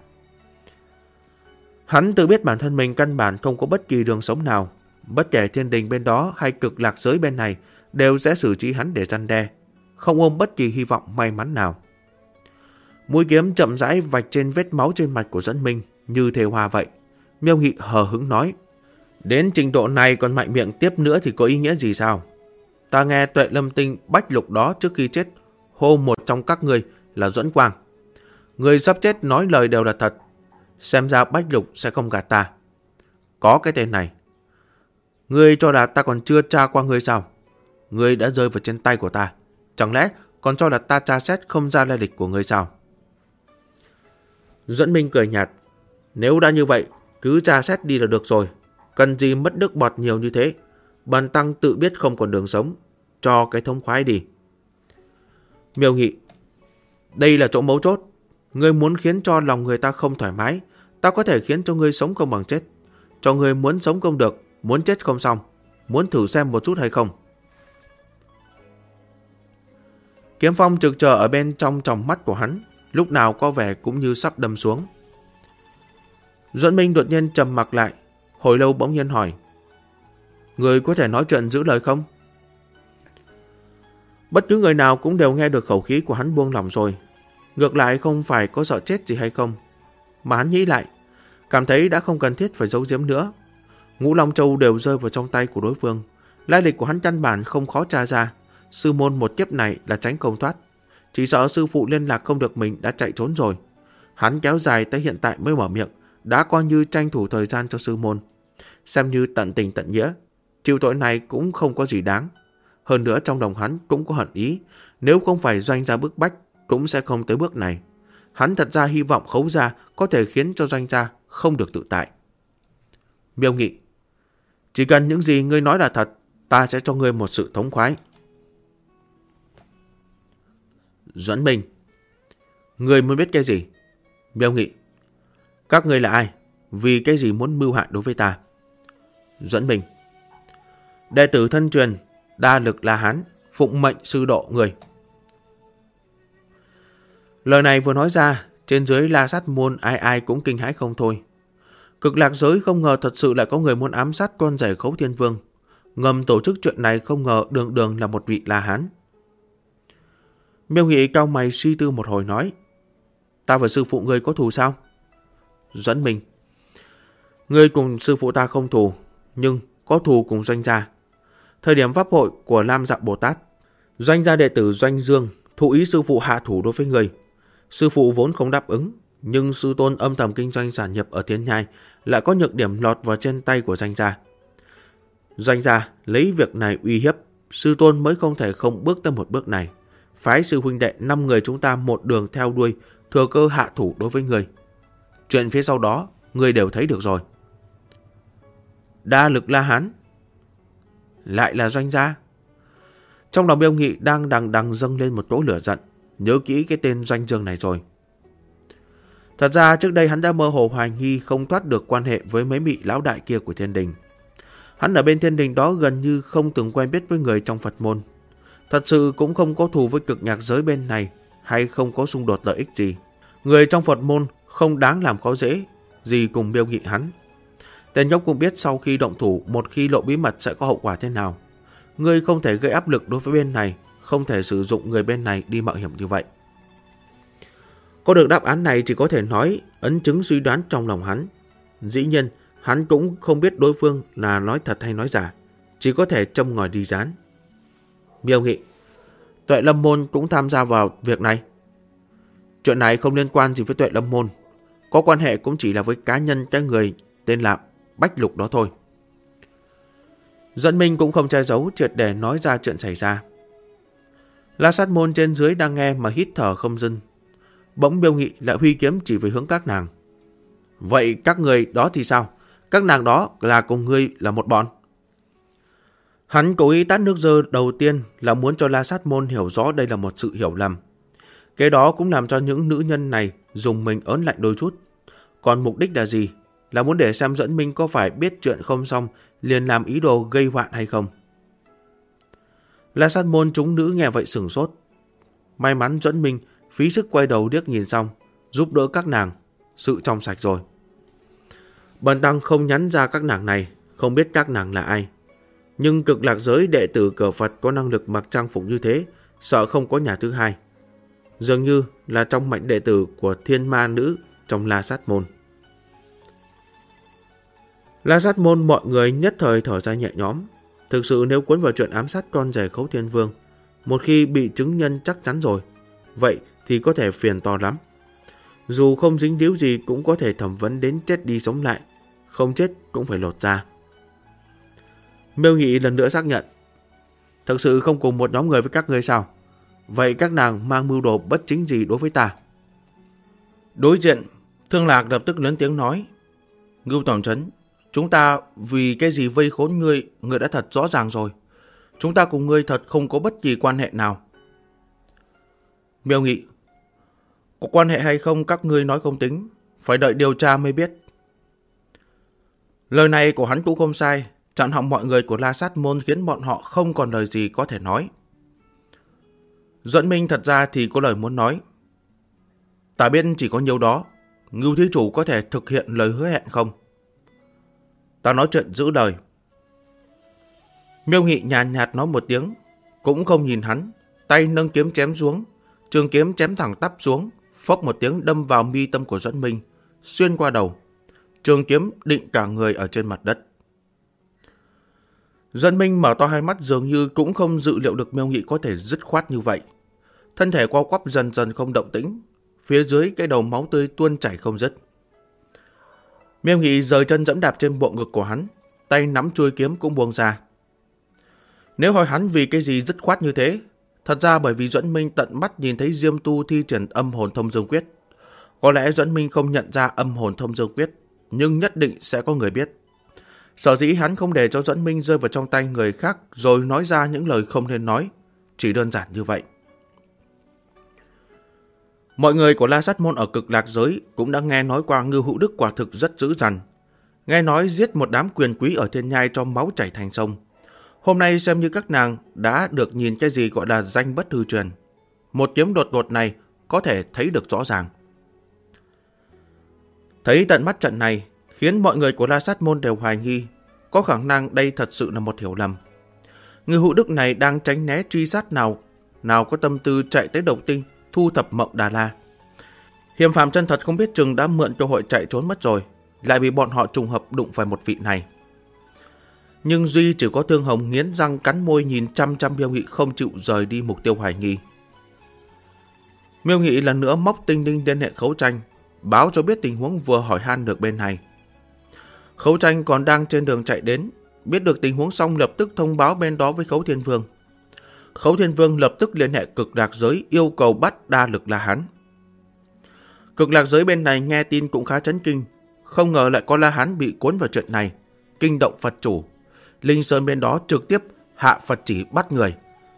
Hắn tự biết bản thân mình căn bản không có bất kỳ đường sống nào. Bất kể thiên đình bên đó hay cực lạc giới bên này đều sẽ xử trí hắn để răn đe, không ôm bất kỳ hy vọng may mắn nào. Mũi kiếm chậm rãi vạch trên vết máu trên mặt của Duẫn Minh như thề hoa vậy. Miêu Nghị hờ hững nói: đến trình độ này còn mạnh miệng tiếp nữa thì có ý nghĩa gì sao? Ta nghe Tuệ Lâm Tinh Bách Lục đó trước khi chết hô một trong các ngươi là Duẫn Quang. Người sắp chết nói lời đều là thật. Xem ra Bách Lục sẽ không gạt ta. Có cái tên này, ngươi cho là ta còn chưa tra qua ngươi sao? Ngươi đã rơi vào trên tay của ta, chẳng lẽ còn cho là ta tra xét không ra lai lịch của ngươi sao? Duẫn Minh cười nhạt: nếu đã như vậy, cứ tra xét đi là được rồi. Cần gì mất nước bọt nhiều như thế? Bần tăng tự biết không còn đường sống, cho cái thống khoái đi. Miêu Nghị: đây là chỗ mấu chốt. Ngươi muốn khiến cho lòng người ta không thoải mái, ta có thể khiến cho ngươi sống không bằng chết. Cho ngươi muốn sống không được, muốn chết không xong. Muốn thử xem một chút hay không? Kiếm phong trực chờ ở bên trong tròng mắt của hắn, lúc nào có vẻ cũng như sắp đâm xuống. Duẫn Minh đột nhiên trầm mặc lại, hồi lâu bỗng nhiên hỏi: người có thể nói chuyện giữ lời không? Bất cứ người nào cũng đều nghe được khẩu khí của hắn buông lỏng rồi. Ngược lại không phải có sợ chết gì hay không, mà hắn nghĩ lại, cảm thấy đã không cần thiết phải giấu giếm nữa. Ngũ Long Châu đều rơi vào trong tay của đối phương. Lai lịch của hắn căn bản không khó tra ra. Sư môn một kiếp này là tránh không thoát. Chỉ sợ sư phụ liên lạc không được mình đã chạy trốn rồi. Hắn kéo dài tới hiện tại mới mở miệng, đã coi như tranh thủ thời gian cho sư môn. Xem như tận tình tận nghĩa. Chịu tội này cũng không có gì đáng. Hơn nữa trong lòng hắn cũng có hận ý, nếu không phải Doanh gia bức bách cũng sẽ không tới bước này. Hắn thật ra hy vọng Khấu gia có thể khiến cho Doanh gia không được tự tại. Miêu Nghị: chỉ cần những gì ngươi nói là thật, ta sẽ cho ngươi một sự thống khoái. Duẫn Minh: ngươi muốn biết cái gì? Miêu Nghị: các ngươi là ai? Vì cái gì muốn mưu hại đối với ta? Duẫn Minh: đệ tử thân truyền, đa lực La Hán, phụng mệnh sư độ người. Lời này vừa nói ra, trên dưới La Sát môn ai ai cũng kinh hãi không thôi. Cực Lạc giới không ngờ thật sự lại có người muốn ám sát con rể Khấu Thiên Vương. Ngầm tổ chức chuyện này không ngờ đường đường là một vị La Hán. Miêu Nghị cau mày suy tư một hồi nói: ta và sư phụ ngươi có thù sao? Duẫn Minh: ngươi cùng sư phụ ta không thù, nhưng có thù cùng Doanh gia. Thời điểm pháp hội của Lam Dạ Bồ Tát, Doanh gia đệ tử Doanh Dương thụ ý sư phụ hạ thủ đối với ngươi. Sư phụ vốn không đáp ứng, nhưng sư tôn âm thầm kinh doanh sản nghiệp ở Thiên Nhai lại có nhược điểm lọt vào trên tay của Doanh gia. Doanh gia lấy việc này uy hiếp, sư tôn mới không thể không bước tới một bước này. Phái sư huynh đệ 5 người chúng ta một đường theo đuôi, thừa cơ hạ thủ đối với người. Chuyện phía sau đó, người đều thấy được rồi. Đa lực La Hán, lại là Doanh gia. Trong lòng Miêu Nghị đang đằng đằng dâng lên một cỗ lửa giận, nhớ kỹ cái tên Doanh Dương này rồi. Thật ra trước đây hắn đã mơ hồ hoài nghi không thoát được quan hệ với mấy vị lão đại kia của Thiên Đình. Hắn ở bên Thiên Đình đó gần như không từng quen biết với người trong Phật môn. Thật sự cũng không có thù với Cực Nhạc giới bên này, hay không có xung đột lợi ích gì. Người trong Phật môn không đáng làm khó dễ gì cùng Miêu Nghị hắn. Tên nhóc cũng biết sau khi động thủ, một khi lộ bí mật sẽ có hậu quả thế nào. Ngươi không thể gây áp lực đối với bên này, không thể sử dụng người bên này đi mạo hiểm như vậy. Có được đáp án này chỉ có thể nói ấn chứng suy đoán trong lòng hắn. Dĩ nhiên, hắn cũng không biết đối phương là nói thật hay nói giả, chỉ có thể châm ngòi đi rán. Miêu Nghị: Tuệ Lâm môn cũng tham gia vào việc này. Chuyện này không liên quan gì với Tuệ Lâm môn, có quan hệ cũng chỉ là với cá nhân cái người tên là Bách Lục đó thôi. Duẫn Minh cũng không che giấu, triệt để nói ra chuyện xảy ra. La Sát môn trên dưới đang nghe mà hít thở không dứt. Bỗng Miêu Nghị lại huy kiếm chỉ về hướng các nàng. Vậy các người đó thì sao? Các nàng đó là cùng ngươi là một bọn. Hắn cố ý tát nước dơ đầu tiên là muốn cho La Sát môn hiểu rõ đây là một sự hiểu lầm. Cái đó cũng làm cho những nữ nhân này dùng mình ớn lạnh đôi chút. Còn mục đích là gì? Là muốn để xem Duẫn Minh có phải biết chuyện không xong liền làm ý đồ gây hoạn hay không. La Sát môn chúng nữ nghe vậy sửng sốt. May mắn Duẫn Minh phí sức quay đầu điếc nhìn xong, giúp đỡ các nàng, sự trong sạch rồi. Bần tăng không nhắn ra các nàng này, không biết các nàng là ai. Nhưng Cực Lạc giới đệ tử cờ Phật có năng lực mặc trang phục như thế, sợ không có nhà thứ hai. Dường như là trong mệnh đệ tử của thiên ma nữ trong La Sát môn. La Sát môn mọi người nhất thời thở ra nhẹ nhõm. Thực sự nếu cuốn vào chuyện ám sát con rể Khấu Thiên Vương, một khi bị chứng nhân chắc chắn rồi, vậy thì có thể phiền to lắm. Dù không dính líu gì cũng có thể thẩm vấn đến chết đi sống lại, không chết cũng phải lột ra. Miêu Nghị lần nữa xác nhận. Thực sự không cùng một nhóm người với các ngươi sao? Vậy các nàng mang mưu đồ bất chính gì đối với ta? Đối diện, Thương Lạc lập tức lớn tiếng nói. Ngưu Tổng Trấn, chúng ta vì cái gì vây khốn ngươi, ngươi đã thật rõ ràng rồi. Chúng ta cùng ngươi thật không có bất kỳ quan hệ nào. Miêu Nghị: Có quan hệ hay không các ngươi nói không tính, phải đợi điều tra mới biết. Lời này của hắn cũng không sai, chặn họng mọi người của La Sát môn khiến bọn họ không còn lời gì có thể nói. Duẫn Minh thật ra thì có lời muốn nói. Ta biết chỉ có nhiều đó, Ngưu thí chủ có thể thực hiện lời hứa hẹn không? Ta nói chuyện giữ lời. Miêu Nghị nhàn nhạt nói một tiếng, cũng không nhìn hắn, tay nâng kiếm chém xuống, trường kiếm chém thẳng tắp xuống, phốc một tiếng đâm vào mi tâm của Duẫn Minh, xuyên qua đầu. Trường kiếm định cả người ở trên mặt đất. Duẫn Minh mở to hai mắt dường như cũng không dự liệu được Miêu Nghị có thể dứt khoát như vậy. Thân thể co quắp dần dần không động tĩnh, phía dưới cái đầu máu tươi tuôn chảy không dứt. Miêu Nghị giơ chân giẫm đạp trên bộ ngực của hắn, tay nắm chuôi kiếm cũng buông ra. Nếu hỏi hắn vì cái gì dứt khoát như thế, thật ra bởi vì Duẫn Minh tận mắt nhìn thấy Diêm Tu thi triển âm hồn thông dương quyết. Có lẽ Duẫn Minh không nhận ra âm hồn thông dương quyết, nhưng nhất định sẽ có người biết. Sở dĩ hắn không để cho Duẫn Minh rơi vào trong tay người khác rồi nói ra những lời không nên nói, chỉ đơn giản như vậy. Mọi người của La Sát Môn ở Cực Lạc giới cũng đã nghe nói qua Ngưu Hữu Đức quả thực rất dữ dằn. Nghe nói giết một đám quyền quý ở Thiên Nhai cho máu chảy thành sông. Hôm nay xem như các nàng đã được nhìn cái gì gọi là danh bất hư truyền. Một kiếm đột ngột này có thể thấy được rõ ràng. Thấy tận mắt trận này khiến mọi người của La Sát Môn đều hoài nghi, có khả năng đây thật sự là một hiểu lầm. Ngưu Hữu Đức này đang tránh né truy sát nào có tâm tư chạy tới Độc Tinh thu thập Mộng Đà La. Hiềm Phàm chân thật không biết chừng đã mượn cơ hội chạy trốn mất rồi, lại bị bọn họ trùng hợp đụng phải một vị này. Nhưng duy chỉ có Thương Hồng nghiến răng cắn môi nhìn chăm chăm Miêu Nghị không chịu rời đi mục tiêu hoài nghi. Miêu Nghị lần nữa móc Tinh Linh liên hệ Khấu Tranh, báo cho biết tình huống vừa hỏi han được bên này. Khấu Tranh còn đang trên đường chạy đến, biết được tình huống xong lập tức thông báo bên đó với Khấu Thiên Vương. Khấu Thiên Vương lập tức liên hệ Cực Lạc giới yêu cầu bắt đa lực La Hán. Cực Lạc giới bên này nghe tin cũng khá chấn kinh, không ngờ lại có La Hán bị cuốn vào chuyện này, kinh động Phật chủ. Linh Sơn bên đó trực tiếp hạ Phật chỉ bắt người.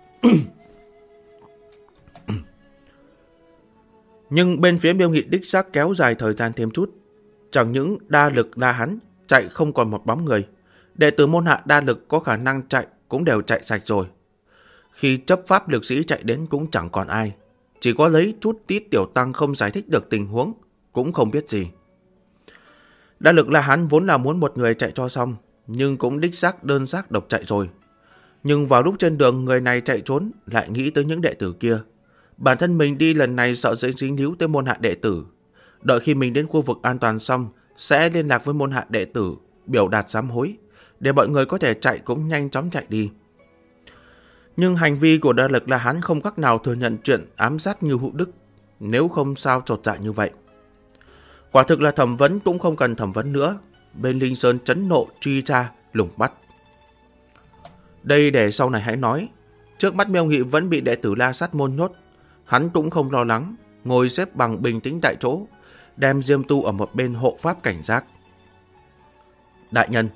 Nhưng bên phía Miêu Nghị đích xác kéo dài thời gian thêm chút. Chẳng những đa lực La Hán chạy không còn một bóng người, đệ tử môn hạ đa lực có khả năng chạy cũng đều chạy sạch rồi. Khi chấp pháp lực sĩ chạy đến cũng chẳng còn ai, chỉ có lấy chút tít tiểu tăng không giải thích được tình huống, cũng không biết gì. Đa lực La Hán vốn là muốn một người chạy cho xong, nhưng cũng đích xác đơn xác độc chạy rồi. Nhưng vào lúc trên đường người này chạy trốn lại nghĩ tới những đệ tử kia. Bản thân mình đi lần này sợ sẽ dính líu tới môn hạ đệ tử. Đợi khi mình đến khu vực an toàn xong sẽ liên lạc với môn hạ đệ tử, biểu đạt sám hối, để mọi người có thể chạy cũng nhanh chóng chạy đi. Nhưng hành vi của đa lực La Hán không cách nào thừa nhận chuyện ám sát Ngưu Hữu Đức, nếu không sao chột dạ như vậy. Quả thực là thẩm vấn cũng không cần thẩm vấn nữa, bên Linh Sơn chấn nộ truy tra lùng bắt. Đây để sau này hãy nói. Trước mắt Miêu Nghị vẫn bị đệ tử La Sát Môn nhốt, hắn cũng không lo lắng, ngồi xếp bằng bình tĩnh tại chỗ, đem Diêm Tu ở một bên hộ pháp cảnh giác. Đại nhân.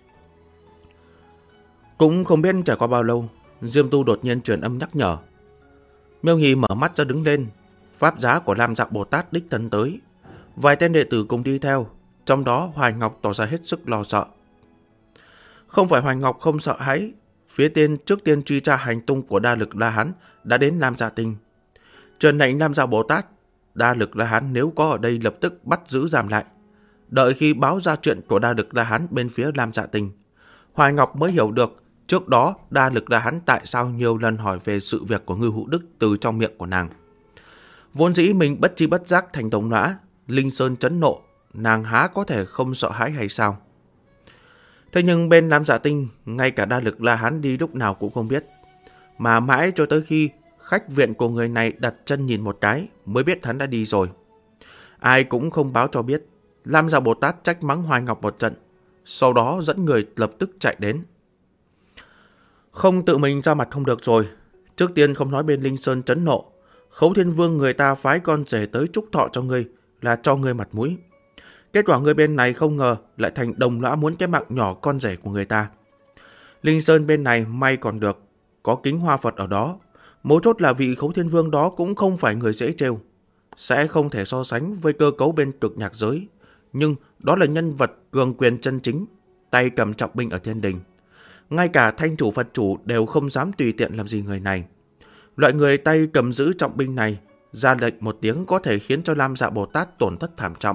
Cũng không biết trải qua bao lâu, Diêm Tu đột nhiên truyền âm nhắc nhở. Miêu Nghị mở mắt ra đứng lên, pháp giá của Lam Dạ Bồ Tát đích thân tới. Vài tên đệ tử cùng đi theo, trong đó Hoài Ngọc tỏ ra hết sức lo sợ. Không phải Hoài Ngọc không sợ hãi, phía trước tiên truy tra hành tung của đa lực La Hán đã đến Lam Dạ Tinh. Truyền lệnh Lam Dạ Bồ Tát, đa lực La Hán nếu có ở đây lập tức bắt giữ giam lại. Đợi khi báo ra chuyện của đa lực La Hán bên phía Lam Dạ Tinh, Hoài Ngọc mới hiểu được trước đó đa lực La Hán tại sao nhiều lần hỏi về sự việc của Ngưu Hữu Đức từ trong miệng của nàng. Vốn dĩ mình bất chi bất giác thành đồng lõa, Linh Sơn chấn nộ, nàng há có thể không sợ hãi hay sao? Thế nhưng bên Lam Dạ Tinh, ngay cả đa lực La Hán đi lúc nào cũng không biết. Mà mãi cho tới khi khách viện của người này đặt chân nhìn một cái mới biết hắn đã đi rồi. Ai cũng không báo cho biết. Lam Dạ Bồ Tát trách mắng Hoài Ngọc một trận, sau đó dẫn người lập tức chạy đến. Không tự mình ra mặt không được rồi. Trước tiên không nói bên Linh Sơn chấn nộ, Khấu Thiên Vương người ta phái con rể tới chúc thọ cho ngươi là cho ngươi mặt mũi. Kết quả người bên này không ngờ lại thành đồng lõa muốn cái mạng nhỏ con rể của người ta. Linh Sơn bên này may còn được, có kính hoa Phật ở đó. Mấu chốt là vị Khấu Thiên Vương đó cũng không phải người dễ trêu, sẽ không thể so sánh với cơ cấu bên Cực Nhạc giới. Nhưng đó là nhân vật cường quyền chân chính, tay cầm trọng binh ở thiên đình. Ngay cả thanh chủ Phật chủ đều không dám tùy tiện làm gì người này. Loại người tay cầm giữ trọng binh này, ra lệnh một tiếng có thể khiến cho Lam Dạ Bồ Tát tổn thất thảm trọng.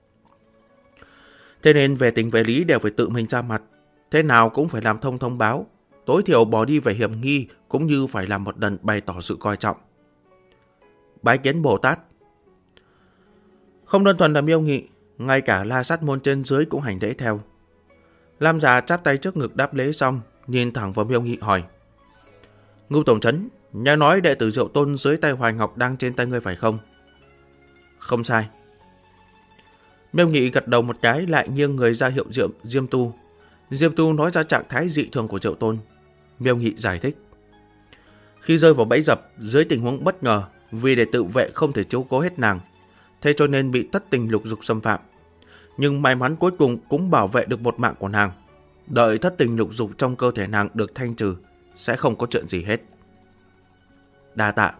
Thế nên về tình về lý đều phải tự mình ra mặt, thế nào cũng phải làm thông báo, tối thiểu bỏ đi về hiểm nghi cũng như phải làm một lần bày tỏ sự coi trọng. Bái kiến Bồ Tát. Không đơn thuần là Miêu Nghị, ngay cả La Sát Môn trên dưới cũng hành lễ theo. Lam Dạ chắp tay trước ngực đáp lễ xong, nhìn thẳng vào Miêu Nghị hỏi: Ngưu tổng trấn, nghe nói đệ tử Diệu Tôn dưới tay Hoài Ngọc đang trên tay ngươi phải không? Không sai. Miêu Nghị gật đầu một cái, lại nghiêng người ra hiệu Diêm Tu. Diêm Tu nói ra trạng thái dị thường của Diệu Tôn. Miêu Nghị giải thích. Khi rơi vào bẫy dập dưới tình huống bất ngờ, vì để tự vệ không thể chiếu cố hết nàng, thế cho nên bị thất tình lục dục xâm phạm. Nhưng may mắn cuối cùng cũng bảo vệ được một mạng của nàng. Đợi thất tình lục dục trong cơ thể nàng được thanh trừ, sẽ không có chuyện gì hết. Đa tạ.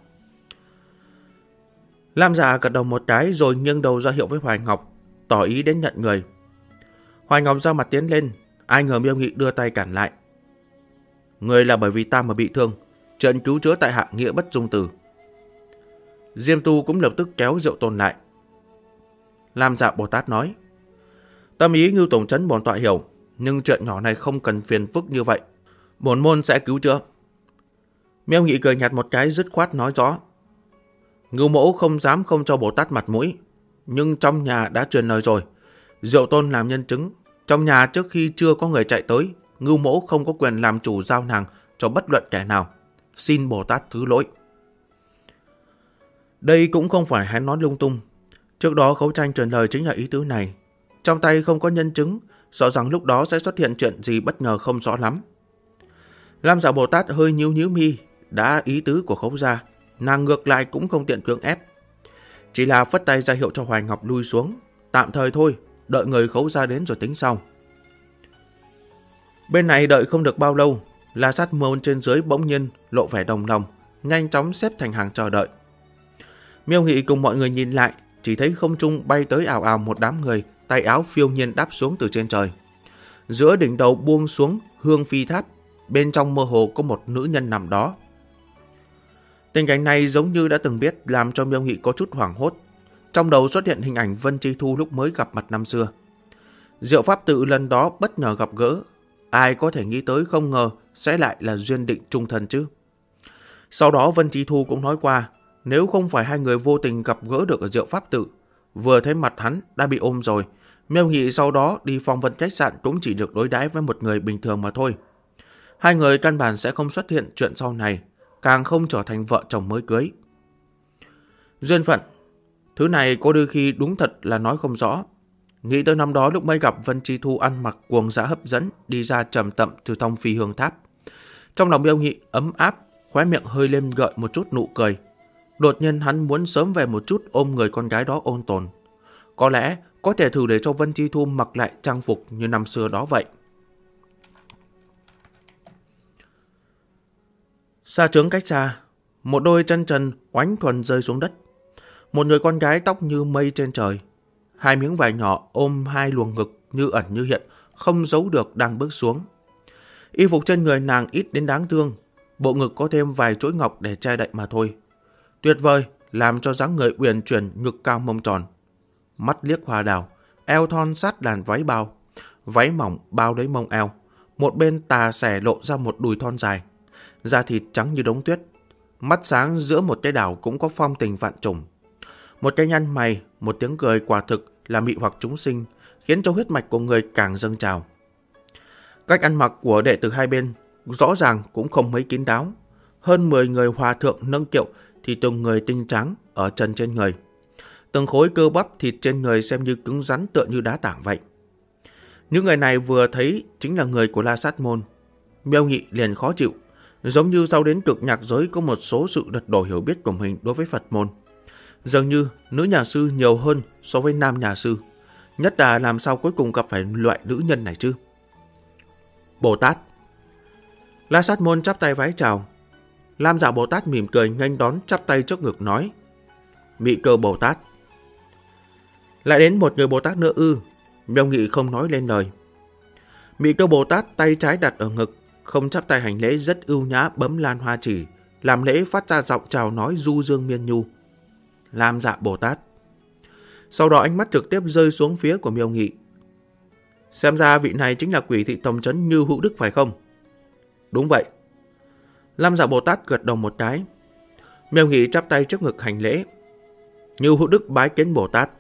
Lam Dạ gật đầu một cái rồi nghiêng đầu ra hiệu với Hoài Ngọc, tỏ ý đến nhận người. Hoài Ngọc ra mặt tiến lên, ai ngờ Miêu Nghị đưa tay cản lại. Người là bởi vì ta mà bị thương, chuyện cứu chữa tại hạ nghĩa bất dung từ. Diêm Tu cũng lập tức kéo Diệu Tôn lại. Lam Dạ Bồ Tát nói, tâm ý Ngưu Tổng Trấn bổn tọa hiểu, nhưng chuyện nhỏ này không cần phiền phức như vậy. Bổn môn sẽ cứu chữa. Miêu Nghị cười nhạt một cái dứt khoát nói rõ. Ngưu mẫu không dám không cho Bồ Tát mặt mũi, nhưng trong nhà đã truyền lời rồi. Diệu Tôn làm nhân chứng, trong nhà trước khi chưa có người chạy tới, Ngưu mẫu không có quyền làm chủ giao nàng cho bất luận kẻ nào. Xin Bồ Tát thứ lỗi. Đây cũng không phải hắn nói lung tung. Trước đó Khấu Tranh truyền lời chính là ý tứ này. Trong tay không có nhân chứng, sợ rằng lúc đó sẽ xuất hiện chuyện gì bất ngờ không rõ lắm. Lam Dạ Bồ Tát hơi nhíu mi, đã ý tứ của Khấu gia, nàng ngược lại cũng không tiện cưỡng ép. Chỉ là phất tay ra hiệu cho Hoài Ngọc lui xuống, tạm thời thôi, đợi người Khấu gia đến rồi tính sau. Bên này đợi không được bao lâu, La Sát Môn trên dưới bỗng nhiên lộ vẻ đồng lòng, nhanh chóng xếp thành hàng chờ đợi. Miêu Nghị cùng mọi người nhìn lại, chỉ thấy không trung bay tới ào ào một đám người, tay áo phiêu nhiên đáp xuống từ trên trời. Giữa đỉnh đầu buông xuống hương phi tháp, bên trong mơ hồ có một nữ nhân nằm đó. Tình cảnh này giống như đã từng biết, làm cho Miêu Nghị có chút hoảng hốt. Trong đầu xuất hiện hình ảnh Vân Chi Thu lúc mới gặp mặt năm xưa. Diệu Pháp Tự lần đó bất ngờ gặp gỡ, ai có thể nghĩ tới không ngờ sẽ lại là duyên định chung thân chứ. Sau đó Vân Chi Thu cũng nói qua, nếu không phải hai người vô tình gặp gỡ được ở Diệu Pháp Tự, vừa thấy mặt hắn đã bị ôm rồi, Miêu Nghị sau đó đi Phong Vân khách sạn cũng chỉ được đối đãi với một người bình thường mà thôi. Hai người căn bản sẽ không xuất hiện chuyện sau này, càng không trở thành vợ chồng mới cưới. Duyên phận, thứ này có đôi khi đúng thật là nói không rõ. Nghĩ tới năm đó lúc mới gặp Vân Chi Thu ăn mặc cuồng dã hấp dẫn đi ra trầm tậm từ trong phi hương tháp. Trong lòng Miêu Nghị ấm áp, khóe miệng hơi lên gợi một chút nụ cười. Đột nhiên hắn muốn sớm về một chút ôm người con gái đó ôn tồn. Có lẽ có thể thử để cho Vân Chi Thu mặc lại trang phục như năm xưa đó vậy. Xa trướng cách xa, một đôi chân trần oánh thuần rơi xuống đất. Một người con gái tóc như mây trên trời, hai miếng vải nhỏ ôm hai luồng ngực như ẩn như hiện, không giấu được đang bước xuống. Y phục trên người nàng ít đến đáng thương, bộ ngực có thêm vài chuỗi ngọc để che đậy mà thôi. Tuyệt vời, làm cho dáng người uyển chuyển, ngực cao mông tròn. Mắt liếc hoa đào, eo thon sát đàn váy bao, váy mỏng bao lấy mông eo, một bên tà xẻ lộ ra một đùi thon dài, da thịt trắng như đống tuyết, mắt sáng giữa một cái đảo cũng có phong tình vạn trùng. Một cái nhăn mày, một tiếng cười quả thực là mị hoặc chúng sinh, khiến cho huyết mạch của người càng dâng trào. Cách ăn mặc của đệ tử hai bên rõ ràng cũng không mấy kín đáo. Hơn 10 người hòa thượng nâng kiệu thì từng người tinh trắng ở chân trên người. Từng khối cơ bắp thịt trên người xem như cứng rắn tựa như đá tảng vậy. Những người này vừa thấy chính là người của La Sát Môn. Miêu Nghị liền khó chịu, giống như sau đến cực nhạc giới có một số sự lật đổ hiểu biết của mình đối với Phật môn. Dường như nữ nhà sư nhiều hơn so với nam nhà sư. Nhất là làm sao cuối cùng gặp phải loại nữ nhân này chứ? Bồ Tát. La Sát Môn chắp tay vái chào. Lam Dạ Bồ Tát mỉm cười nghênh đón, chắp tay trước ngực nói: Mị Cơ Bồ Tát. Lại đến một người Bồ Tát nữa ư? Miêu Nghị không nói lên lời. Mị Cơ Bồ Tát tay trái đặt ở ngực, không chắp tay hành lễ, rất ưu nhã bấm lan hoa chỉ, làm lễ phát ra giọng chào nói du dương miên nhu: Lam Dạ Bồ Tát. Sau đó ánh mắt trực tiếp rơi xuống phía của Miêu Nghị. Xem ra vị này chính là Quỷ Thị Tổng Trấn Như Hữu Đức phải không? Đúng vậy. Lam Dạ Bồ Tát gật đầu một cái. Miêu Nghị chắp tay trước ngực hành lễ: Như Hữu Đức bái kiến Bồ Tát.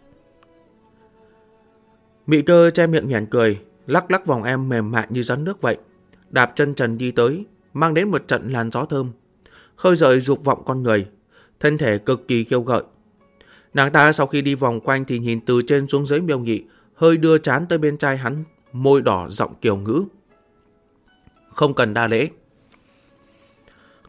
Mị Cơ che miệng nhoẻn cười, lắc lắc vòng em mềm mại như rắn nước vậy, đạp chân trần đi tới, mang đến một trận làn gió thơm, khơi gợi dục vọng con người, thân thể cực kỳ khiêu gợi. Nàng ta sau khi đi vòng quanh thì nhìn từ trên xuống dưới Miêu Nghị, hơi đưa trán tới bên trai hắn, môi đỏ giọng kiều ngữ: Không cần đa lễ.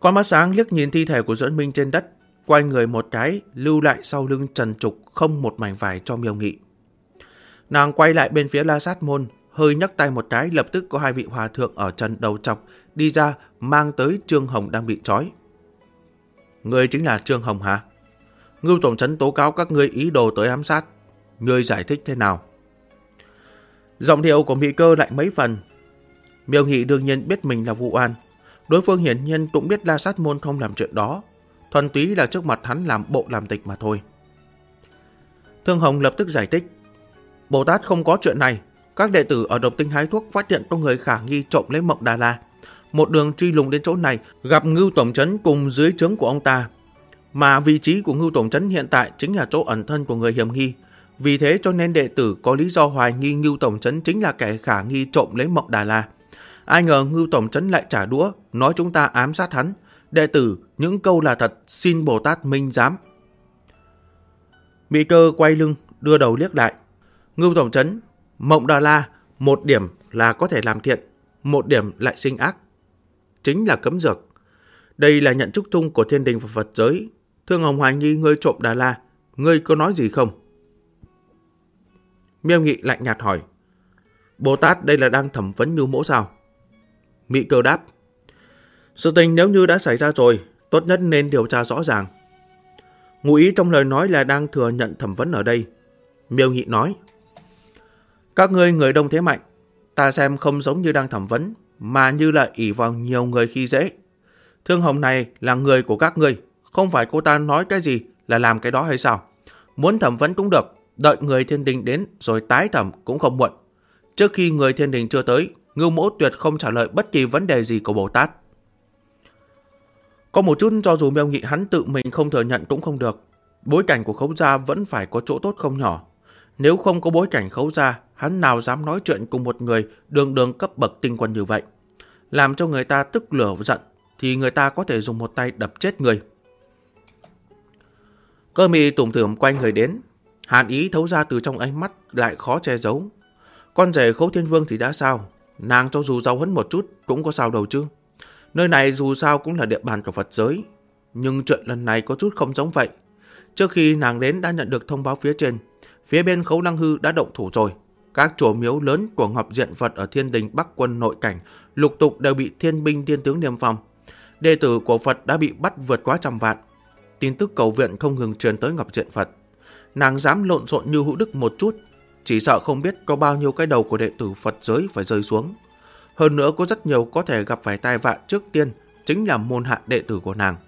Con mắt sáng liếc nhìn thi thể của Duẫn Minh trên đất, quay người một cái, lưu lại sau lưng trần trục không một mảnh vải cho Miêu Nghị. Nàng quay lại bên phía La Sát Môn, hơi nhấc tay một cái, lập tức có 2 vị hòa thượng ở trần đầu trọc đi ra, mang tới Trương Hồng đang bị trói. Ngươi chính là Trương Hồng hả? Ngưu tổng trấn tố cáo các ngươi ý đồ tới ám sát. Ngươi giải thích thế nào? Giọng điệu của Mỹ Cơ lại mấy phần. Miêu Nghị đương nhiên biết mình là vụ oan. Đối phương hiển nhiên cũng biết La Sát Môn không làm chuyện đó, thuần túy là trước mặt hắn làm bộ làm tịch mà thôi. Thương Hồng lập tức giải thích. Bồ Tát không có chuyện này. Các đệ tử ở Độc Tinh hái thuốc phát hiện có người khả nghi trộm lấy Mộng Đà La. Một đường truy lùng đến chỗ này, gặp Ngưu tổng trấn cùng dưới trướng của ông ta. Mà vị trí của Ngưu tổng trấn hiện tại chính là chỗ ẩn thân của người hiểm nghi. Vì thế cho nên đệ tử có lý do hoài nghi Ngưu tổng trấn chính là kẻ khả nghi trộm lấy Mộng Đà La. Ai ngờ Ngưu tổng trấn lại trả đũa, nói chúng ta ám sát hắn. Đệ tử, những câu là thật, xin Bồ Tát minh giám. Mỹ Cơ quay lưng, đưa đầu liếc lại. Ngưu tổng trấn, Mộng Đà La, một điểm là có thể làm thiện, một điểm lại sinh ác. Chính là cấm dược. Đây là nhận trúc thung của thiên đình và Phật giới. Thương Hồng hoài nghi ngươi trộm Đà La, ngươi có nói gì không? Miêu Nghị lạnh nhạt hỏi. Bồ Tát đây là đang thẩm vấn Ngưu mỗ sao? Mỹ Cơ đáp. Sự tình nếu như đã xảy ra rồi, tốt nhất nên điều tra rõ ràng. Ngụ ý trong lời nói là đang thừa nhận thẩm vấn ở đây. Miêu Nghị nói. Các ngươi người đông thế mạnh, ta xem không giống như đang thẩm vấn, mà như là ỷ vào nhiều người khi dễ. Thương Hồng này là người của các ngươi, không phải cô ta nói cái gì là làm cái đó hay sao? Muốn thẩm vấn cũng được, đợi người thiên đình đến rồi tái thẩm cũng không muộn. Trước khi người thiên đình chưa tới, Ngưu mỗ tuyệt không trả lời bất kỳ vấn đề gì của Bồ Tát. Có một chút cho dù Miêu Nghị hắn tự mình không thừa nhận cũng không được. Bối cảnh của Khấu gia vẫn phải có chỗ tốt không nhỏ. Nếu không có bối cảnh Khấu gia, hắn nào dám nói chuyện cùng một người đường đường cấp bậc tinh quân như vậy. Làm cho người ta tức lửa giận thì người ta có thể dùng một tay đập chết người. Cơ Mị tủm tỉm quay người đến, hàn ý thấu ra từ trong ánh mắt lại khó che giấu. Con rể Khấu Thiên Vương thì đã sao? Nàng cho dù giáo huấn một chút cũng có sao đâu chứ. Nơi này dù sao cũng là địa bàn của Phật giới. Nhưng chuyện lần này có chút không giống vậy. Trước khi nàng đến đã nhận được thông báo phía trên, phía bên Khấu Lăng Hư đã động thủ rồi. Các chùa miếu lớn của Ngọc Diện Phật ở Thiên Đình Bắc Quân nội cảnh lục tục đều bị thiên binh thiên tướng niêm phong. Đệ tử của Phật đã bị bắt vượt quá 100 vạn. Tin tức cầu viện không ngừng truyền tới Ngọc Diện Phật. Nàng dám lộn xộn như Hữu Đức một chút, chỉ sợ không biết có bao nhiêu cái đầu của đệ tử Phật giới phải rơi xuống. Hơn nữa có rất nhiều có thể gặp phải tai vạ trước tiên, chính là môn hạ đệ tử của nàng.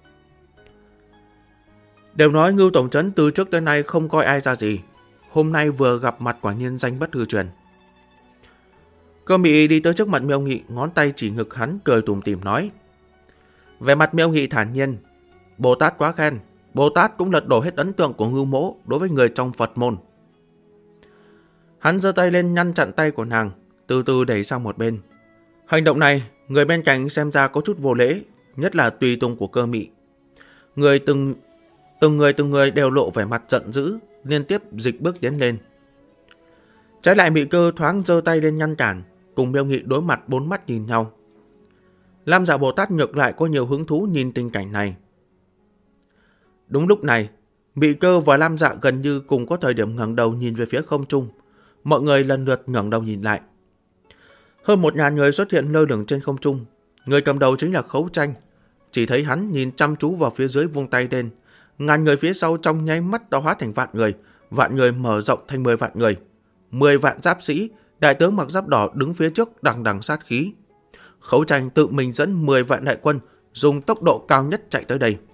Đều nói Ngưu tổng trấn từ trước tới nay không coi ai ra gì. Hôm nay vừa gặp mặt quả nhiên danh bất hư truyền. Cơ Mị đi tới trước mặt Miêu Nghị, ngón tay chỉ ngực hắn, cười tủm tỉm nói. Về mặt Miêu Nghị thản nhiên. Bồ Tát quá khen. Bồ Tát cũng lật đổ hết ấn tượng của Ngưu mỗ đối với người trong Phật môn. Hắn giơ tay lên ngăn chặn tay của nàng, từ từ đẩy sang một bên. Hành động này, người bên cạnh xem ra có chút vô lễ, nhất là tùy tùng của Cơ Mị. Từng người đều lộ vẻ mặt giận dữ, liên tiếp dịch bước tiến lên. Trái lại Mị Cơ thoáng giơ tay lên ngăn cản, cùng Miêu Nghị đối mặt 4 mắt nhìn nhau. Lam Dạ Bồ Tát ngược lại có nhiều hứng thú nhìn tình cảnh này. Đúng lúc này, Mị Cơ và Lam Dạ gần như cùng có thời điểm ngẩng đầu nhìn về phía không trung. Mọi người lần lượt ngẩng đầu nhìn lại. Hơn 1.000 người xuất hiện lơ lửng trên không trung. Người cầm đầu chính là Khấu Tranh. Chỉ thấy hắn nhìn chăm chú vào phía dưới vung tay lên. Ngàn người phía sau trong nháy mắt đã hóa thành vạn người mở rộng thành 10 vạn người. 10 vạn giáp sĩ, đại tướng mặc giáp đỏ đứng phía trước đằng đằng sát khí. Khấu Tranh tự mình dẫn 10 vạn đại quân dùng tốc độ cao nhất chạy tới đây.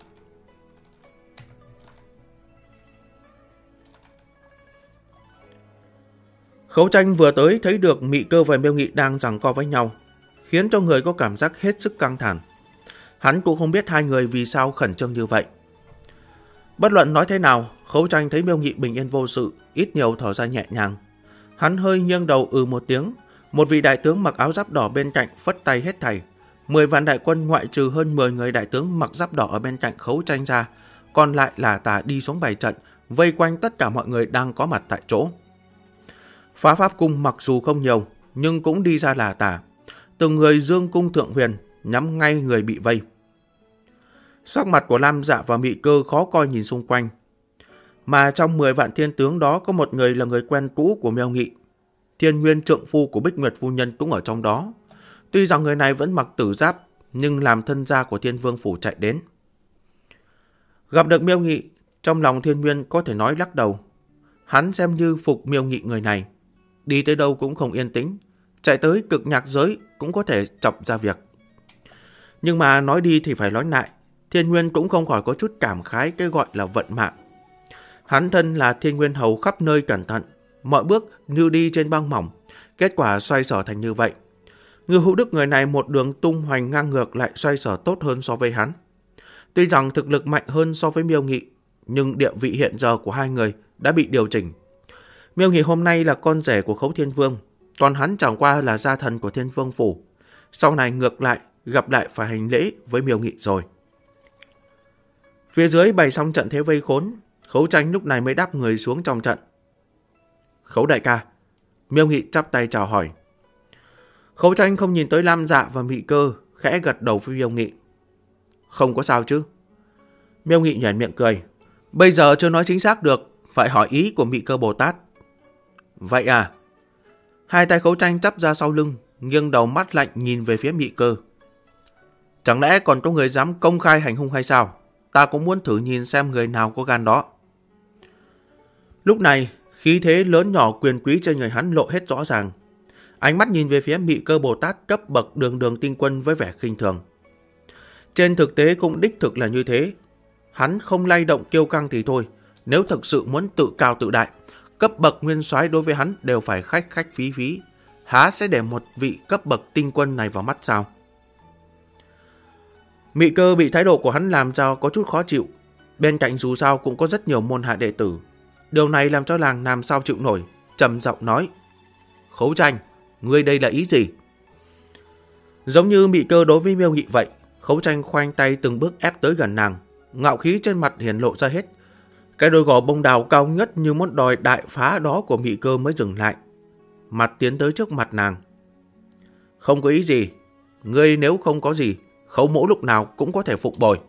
Khấu Tranh vừa tới thấy được Mị Cơ và Miêu Nghị đang giằng co với nhau, khiến cho người có cảm giác hết sức căng thẳng. Hắn cũng không biết hai người vì sao khẩn trương như vậy. Bất luận nói thế nào, Khấu Tranh thấy Miêu Nghị bình yên vô sự, ít nhiều thở ra nhẹ nhàng. Hắn hơi nghiêng đầu một tiếng, một vị đại tướng mặc áo giáp đỏ bên cạnh phất tay hết thảy. 10 vạn đại quân ngoại trừ hơn 10 người đại tướng mặc giáp đỏ ở bên cạnh Khấu Tranh ra, còn lại là tà đi xuống bày trận, vây quanh tất cả mọi người đang có mặt tại chỗ. Phá pháp cung mặc dù không nhiều, nhưng cũng đi ra là tả. Từng người dương cung thượng huyền, nhắm ngay người bị vây. Sắc mặt của Lam Dạ và Mị Cơ khó coi nhìn xung quanh. Mà trong 10 vạn thiên tướng đó có một người là người quen cũ của Miêu Nghị. Thiên Nguyên trượng phu của Bích Nguyệt phu nhân cũng ở trong đó. Tuy rằng người này vẫn mặc tử giáp, nhưng làm thân gia của Thiên Vương phủ chạy đến. Gặp được Miêu Nghị, trong lòng Thiên Nguyên có thể nói lắc đầu. Hắn xem như phục Miêu Nghị người này. Đi tới đâu cũng không yên tĩnh, chạy tới cực nhạc giới cũng có thể chọc ra việc. Nhưng mà nói đi thì phải nói lại, Thiên Nguyên cũng không khỏi có chút cảm khái cái gọi là vận mạng. Hắn thân là Thiên Nguyên hầu khắp nơi cẩn thận, mọi bước như đi trên băng mỏng, kết quả xoay sở thành như vậy. Ngư Hữu Đức người này một đường tung hoành ngang ngược lại xoay sở tốt hơn so với hắn. Tuy rằng thực lực mạnh hơn so với Miêu Nghị, nhưng địa vị hiện giờ của hai người đã bị điều chỉnh. Miêu Nghị hôm nay là con rể của Khấu Thiên Vương, còn hắn chẳng qua là gia thần của Thiên Vương phủ. Sau này ngược lại gặp lại phải hành lễ với Miêu Nghị rồi. Phía dưới bày xong trận thế vây khốn, Khấu Tranh lúc này mới đáp người xuống trong trận. Khấu đại ca. Miêu Nghị chắp tay chào hỏi. Khấu Tranh không nhìn tới Lam Dạ và Mị Cơ, khẽ gật đầu với Miêu Nghị. Không có sao chứ? Miêu Nghị nhoẻn miệng cười. Bây giờ chưa nói chính xác được, phải hỏi ý của Mị Cơ Bồ Tát. Vậy à? Hai tay Khấu Tranh chắp ra sau lưng, nghiêng đầu mắt lạnh nhìn về phía Mị Cơ. Chẳng lẽ còn có người dám công khai hành hung hay sao? Ta cũng muốn thử nhìn xem người nào có gan đó. Lúc này, khí thế lớn nhỏ quyền quý trên người hắn lộ hết rõ ràng. Ánh mắt nhìn về phía Mị Cơ Bồ Tát cấp bậc đường đường tinh quân với vẻ khinh thường. Trên thực tế cũng đích thực là như thế. Hắn không lay động kiêu căng thì thôi. Nếu thực sự muốn tự cao tự đại, cấp bậc nguyên soái đối với hắn đều phải khách khách phí phí. Há sẽ để một vị cấp bậc tinh quân này vào mắt sao? Mị Cơ bị thái độ của hắn làm cho có chút khó chịu. Bên cạnh dù sao cũng có rất nhiều môn hạ đệ tử. Điều này làm cho làng làm sao chịu nổi, trầm giọng nói. Khấu Tranh, ngươi đây là ý gì? Giống như Mị Cơ đối với Miêu Nghị vậy, Khấu Tranh khoanh tay từng bước ép tới gần nàng, ngạo khí trên mặt hiển lộ ra hết. Cái đôi gò bông đào cao nhất như muốn đòi đại phá đó của Mị Cơ mới dừng lại. Mặt tiến tới trước mặt nàng. Không có ý gì, ngươi nếu không có gì, Khấu mỗ lúc nào cũng có thể phục bồi.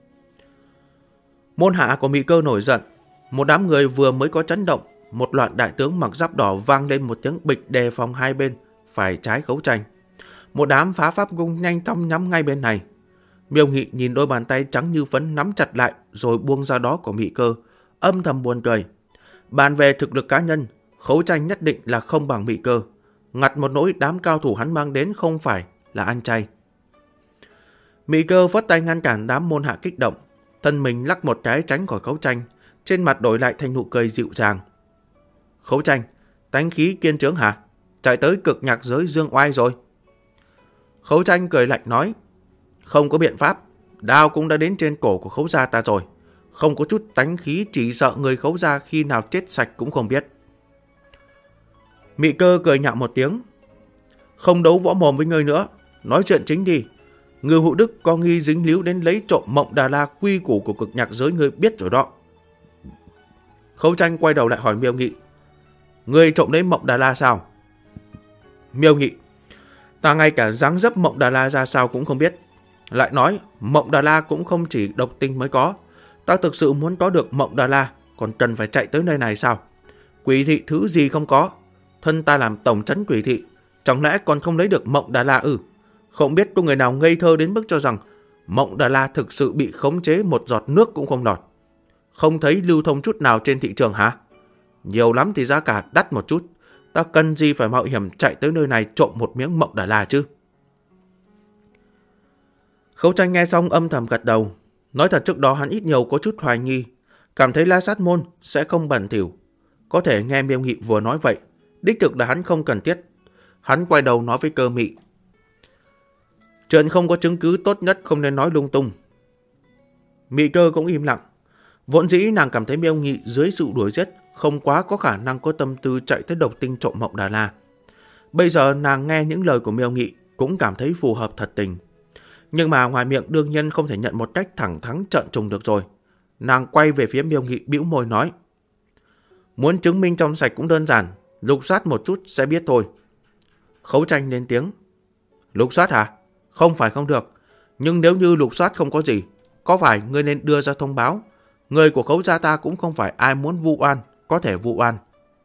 Môn hạ của Mị Cơ nổi giận. Một đám người vừa mới có chấn động, một loạt đại tướng mặc giáp đỏ vang lên một tiếng bịch đề phòng hai bên phải trái Khấu Tranh. Một đám phá pháp cung nhanh chóng nhắm ngay bên này. Miêu Nghị nhìn đôi bàn tay trắng như phấn nắm chặt lại rồi buông ra đó của Mị Cơ, âm thầm buồn cười. Bàn về thực lực cá nhân, Khấu Tranh nhất định là không bằng Mị Cơ. Ngặt một nỗi đám cao thủ hắn mang đến không phải là ăn chay. Mị Cơ phất tay ngăn cản đám môn hạ kích động, thân mình lắc một cái tránh khỏi Khấu Tranh, trên mặt đổi lại thành nụ cười dịu dàng. Khấu Tranh, tánh khí kiên trướng hả? Chạy tới cực nhạc giới dương oai rồi. Khấu Tranh cười lạnh nói. Không có biện pháp, đao cũng đã đến trên cổ của Khấu gia ta rồi. Không có chút tánh khí, chỉ sợ người Khấu gia khi nào chết sạch cũng không biết. Mị Cơ cười nhạo một tiếng. Không đấu võ mồm với ngươi nữa, nói chuyện chính đi. Ngư Hữu Đức có nghi dính líu đến lấy trộm Mộng Đà La quy củ của cực nhạc giới, ngươi biết rồi đó. Khấu Tranh quay đầu lại hỏi Miêu Nghị. Ngươi trộm lấy Mộng Đà La sao? Miêu Nghị. Ta ngay cả dáng dấp Mộng Đà La ra sao cũng không biết. Lại nói Mộng Đà La cũng không chỉ độc tinh mới có. Ta thực sự muốn có được Mộng Đà La, còn cần phải chạy tới nơi này sao? Quỷ thị thứ gì không có. Thân ta làm tổng trấn quỷ thị, chẳng lẽ còn không lấy được Mộng Đà La ư? Không biết có người nào ngây thơ đến mức cho rằng Mộng Đà La thực sự bị khống chế một giọt nước cũng không lọt. Không thấy lưu thông chút nào trên thị trường hả? Nhiều lắm thì giá cả đắt một chút. Ta cần gì phải mạo hiểm chạy tới nơi này trộm một miếng Mộng Đà La chứ? Khấu Tranh nghe xong âm thầm gật đầu. Nói thật trước đó hắn ít nhiều có chút hoài nghi, cảm thấy La Sát môn sẽ không bẩn thỉu. Có thể nghe Miêu Nghị vừa nói vậy, đích thực là hắn không cần thiết. Hắn quay đầu nói với Cơ Mị. Chuyện không có chứng cứ tốt nhất không nên nói lung tung. Mị Cơ cũng im lặng. Vốn dĩ nàng cảm thấy Miêu Nghị dưới sự đuổi giết không quá có khả năng có tâm tư chạy tới độc tinh trộm Mộng Đà La. Bây giờ nàng nghe những lời của Miêu Nghị cũng cảm thấy phù hợp thật tình. Nhưng mà ngoài miệng đương nhiên không thể nhận một cách thẳng thắn trợn trùng được rồi. Nàng quay về phía Miêu Nghị bĩu môi nói. Muốn chứng minh trong sạch cũng đơn giản, lục soát một chút sẽ biết thôi. Khấu Tranh lên tiếng. Lục soát hả? Không phải không được. Nhưng nếu như lục soát không có gì, có phải ngươi nên đưa ra thông báo? Người của Khấu gia ta cũng không phải ai muốn vu oan, có thể vu oan.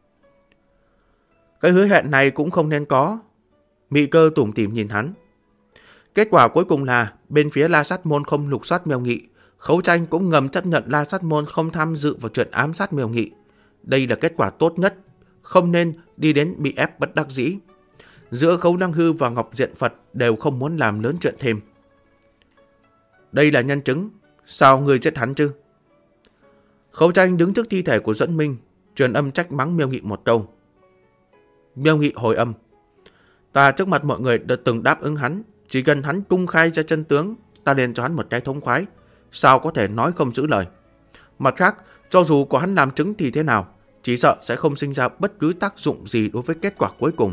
Cái hứa hẹn này cũng không nên có. Mị Cơ tủm tỉm nhìn hắn. Kết quả cuối cùng là bên phía La Sát Môn không lục soát Miêu Nghị, Khấu Tranh cũng ngầm chấp nhận La Sát Môn không tham dự vào chuyện ám sát Miêu Nghị. Đây là kết quả tốt nhất, không nên đi đến bị ép bất đắc dĩ. Giữa Khấu Đăng Hư và Ngọc Diện Phật đều không muốn làm lớn chuyện thêm. Đây là nhân chứng, sao ngươi giết hắn chứ? Khấu Tranh đứng trước thi thể của Duẫn Minh, truyền âm trách mắng Miêu Nghị một câu. Miêu Nghị hồi âm. Ta trước mặt mọi người đã từng đáp ứng hắn, chỉ cần hắn cung khai ra chân tướng, ta liền cho hắn một cái thống khoái, sao có thể nói không giữ lời. Mặt khác, cho dù có hắn làm chứng thì thế nào, chỉ sợ sẽ không sinh ra bất cứ tác dụng gì đối với kết quả cuối cùng.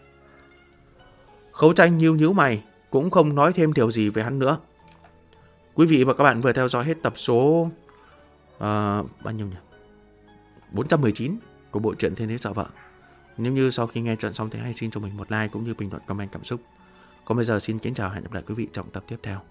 Khấu Tranh nhíu mày, cũng không nói thêm điều gì về hắn nữa. Quý vị và các bạn vừa theo dõi hết tập số bao nhiêu nhỉ? 419 của bộ truyện Thiên Đế Sợ Vợ. Nếu như sau khi nghe chuyện xong thì hãy xin cho mình một like cũng như bình luận comment cảm xúc. Còn bây giờ xin kính chào, hẹn gặp lại quý vị trong tập tiếp theo.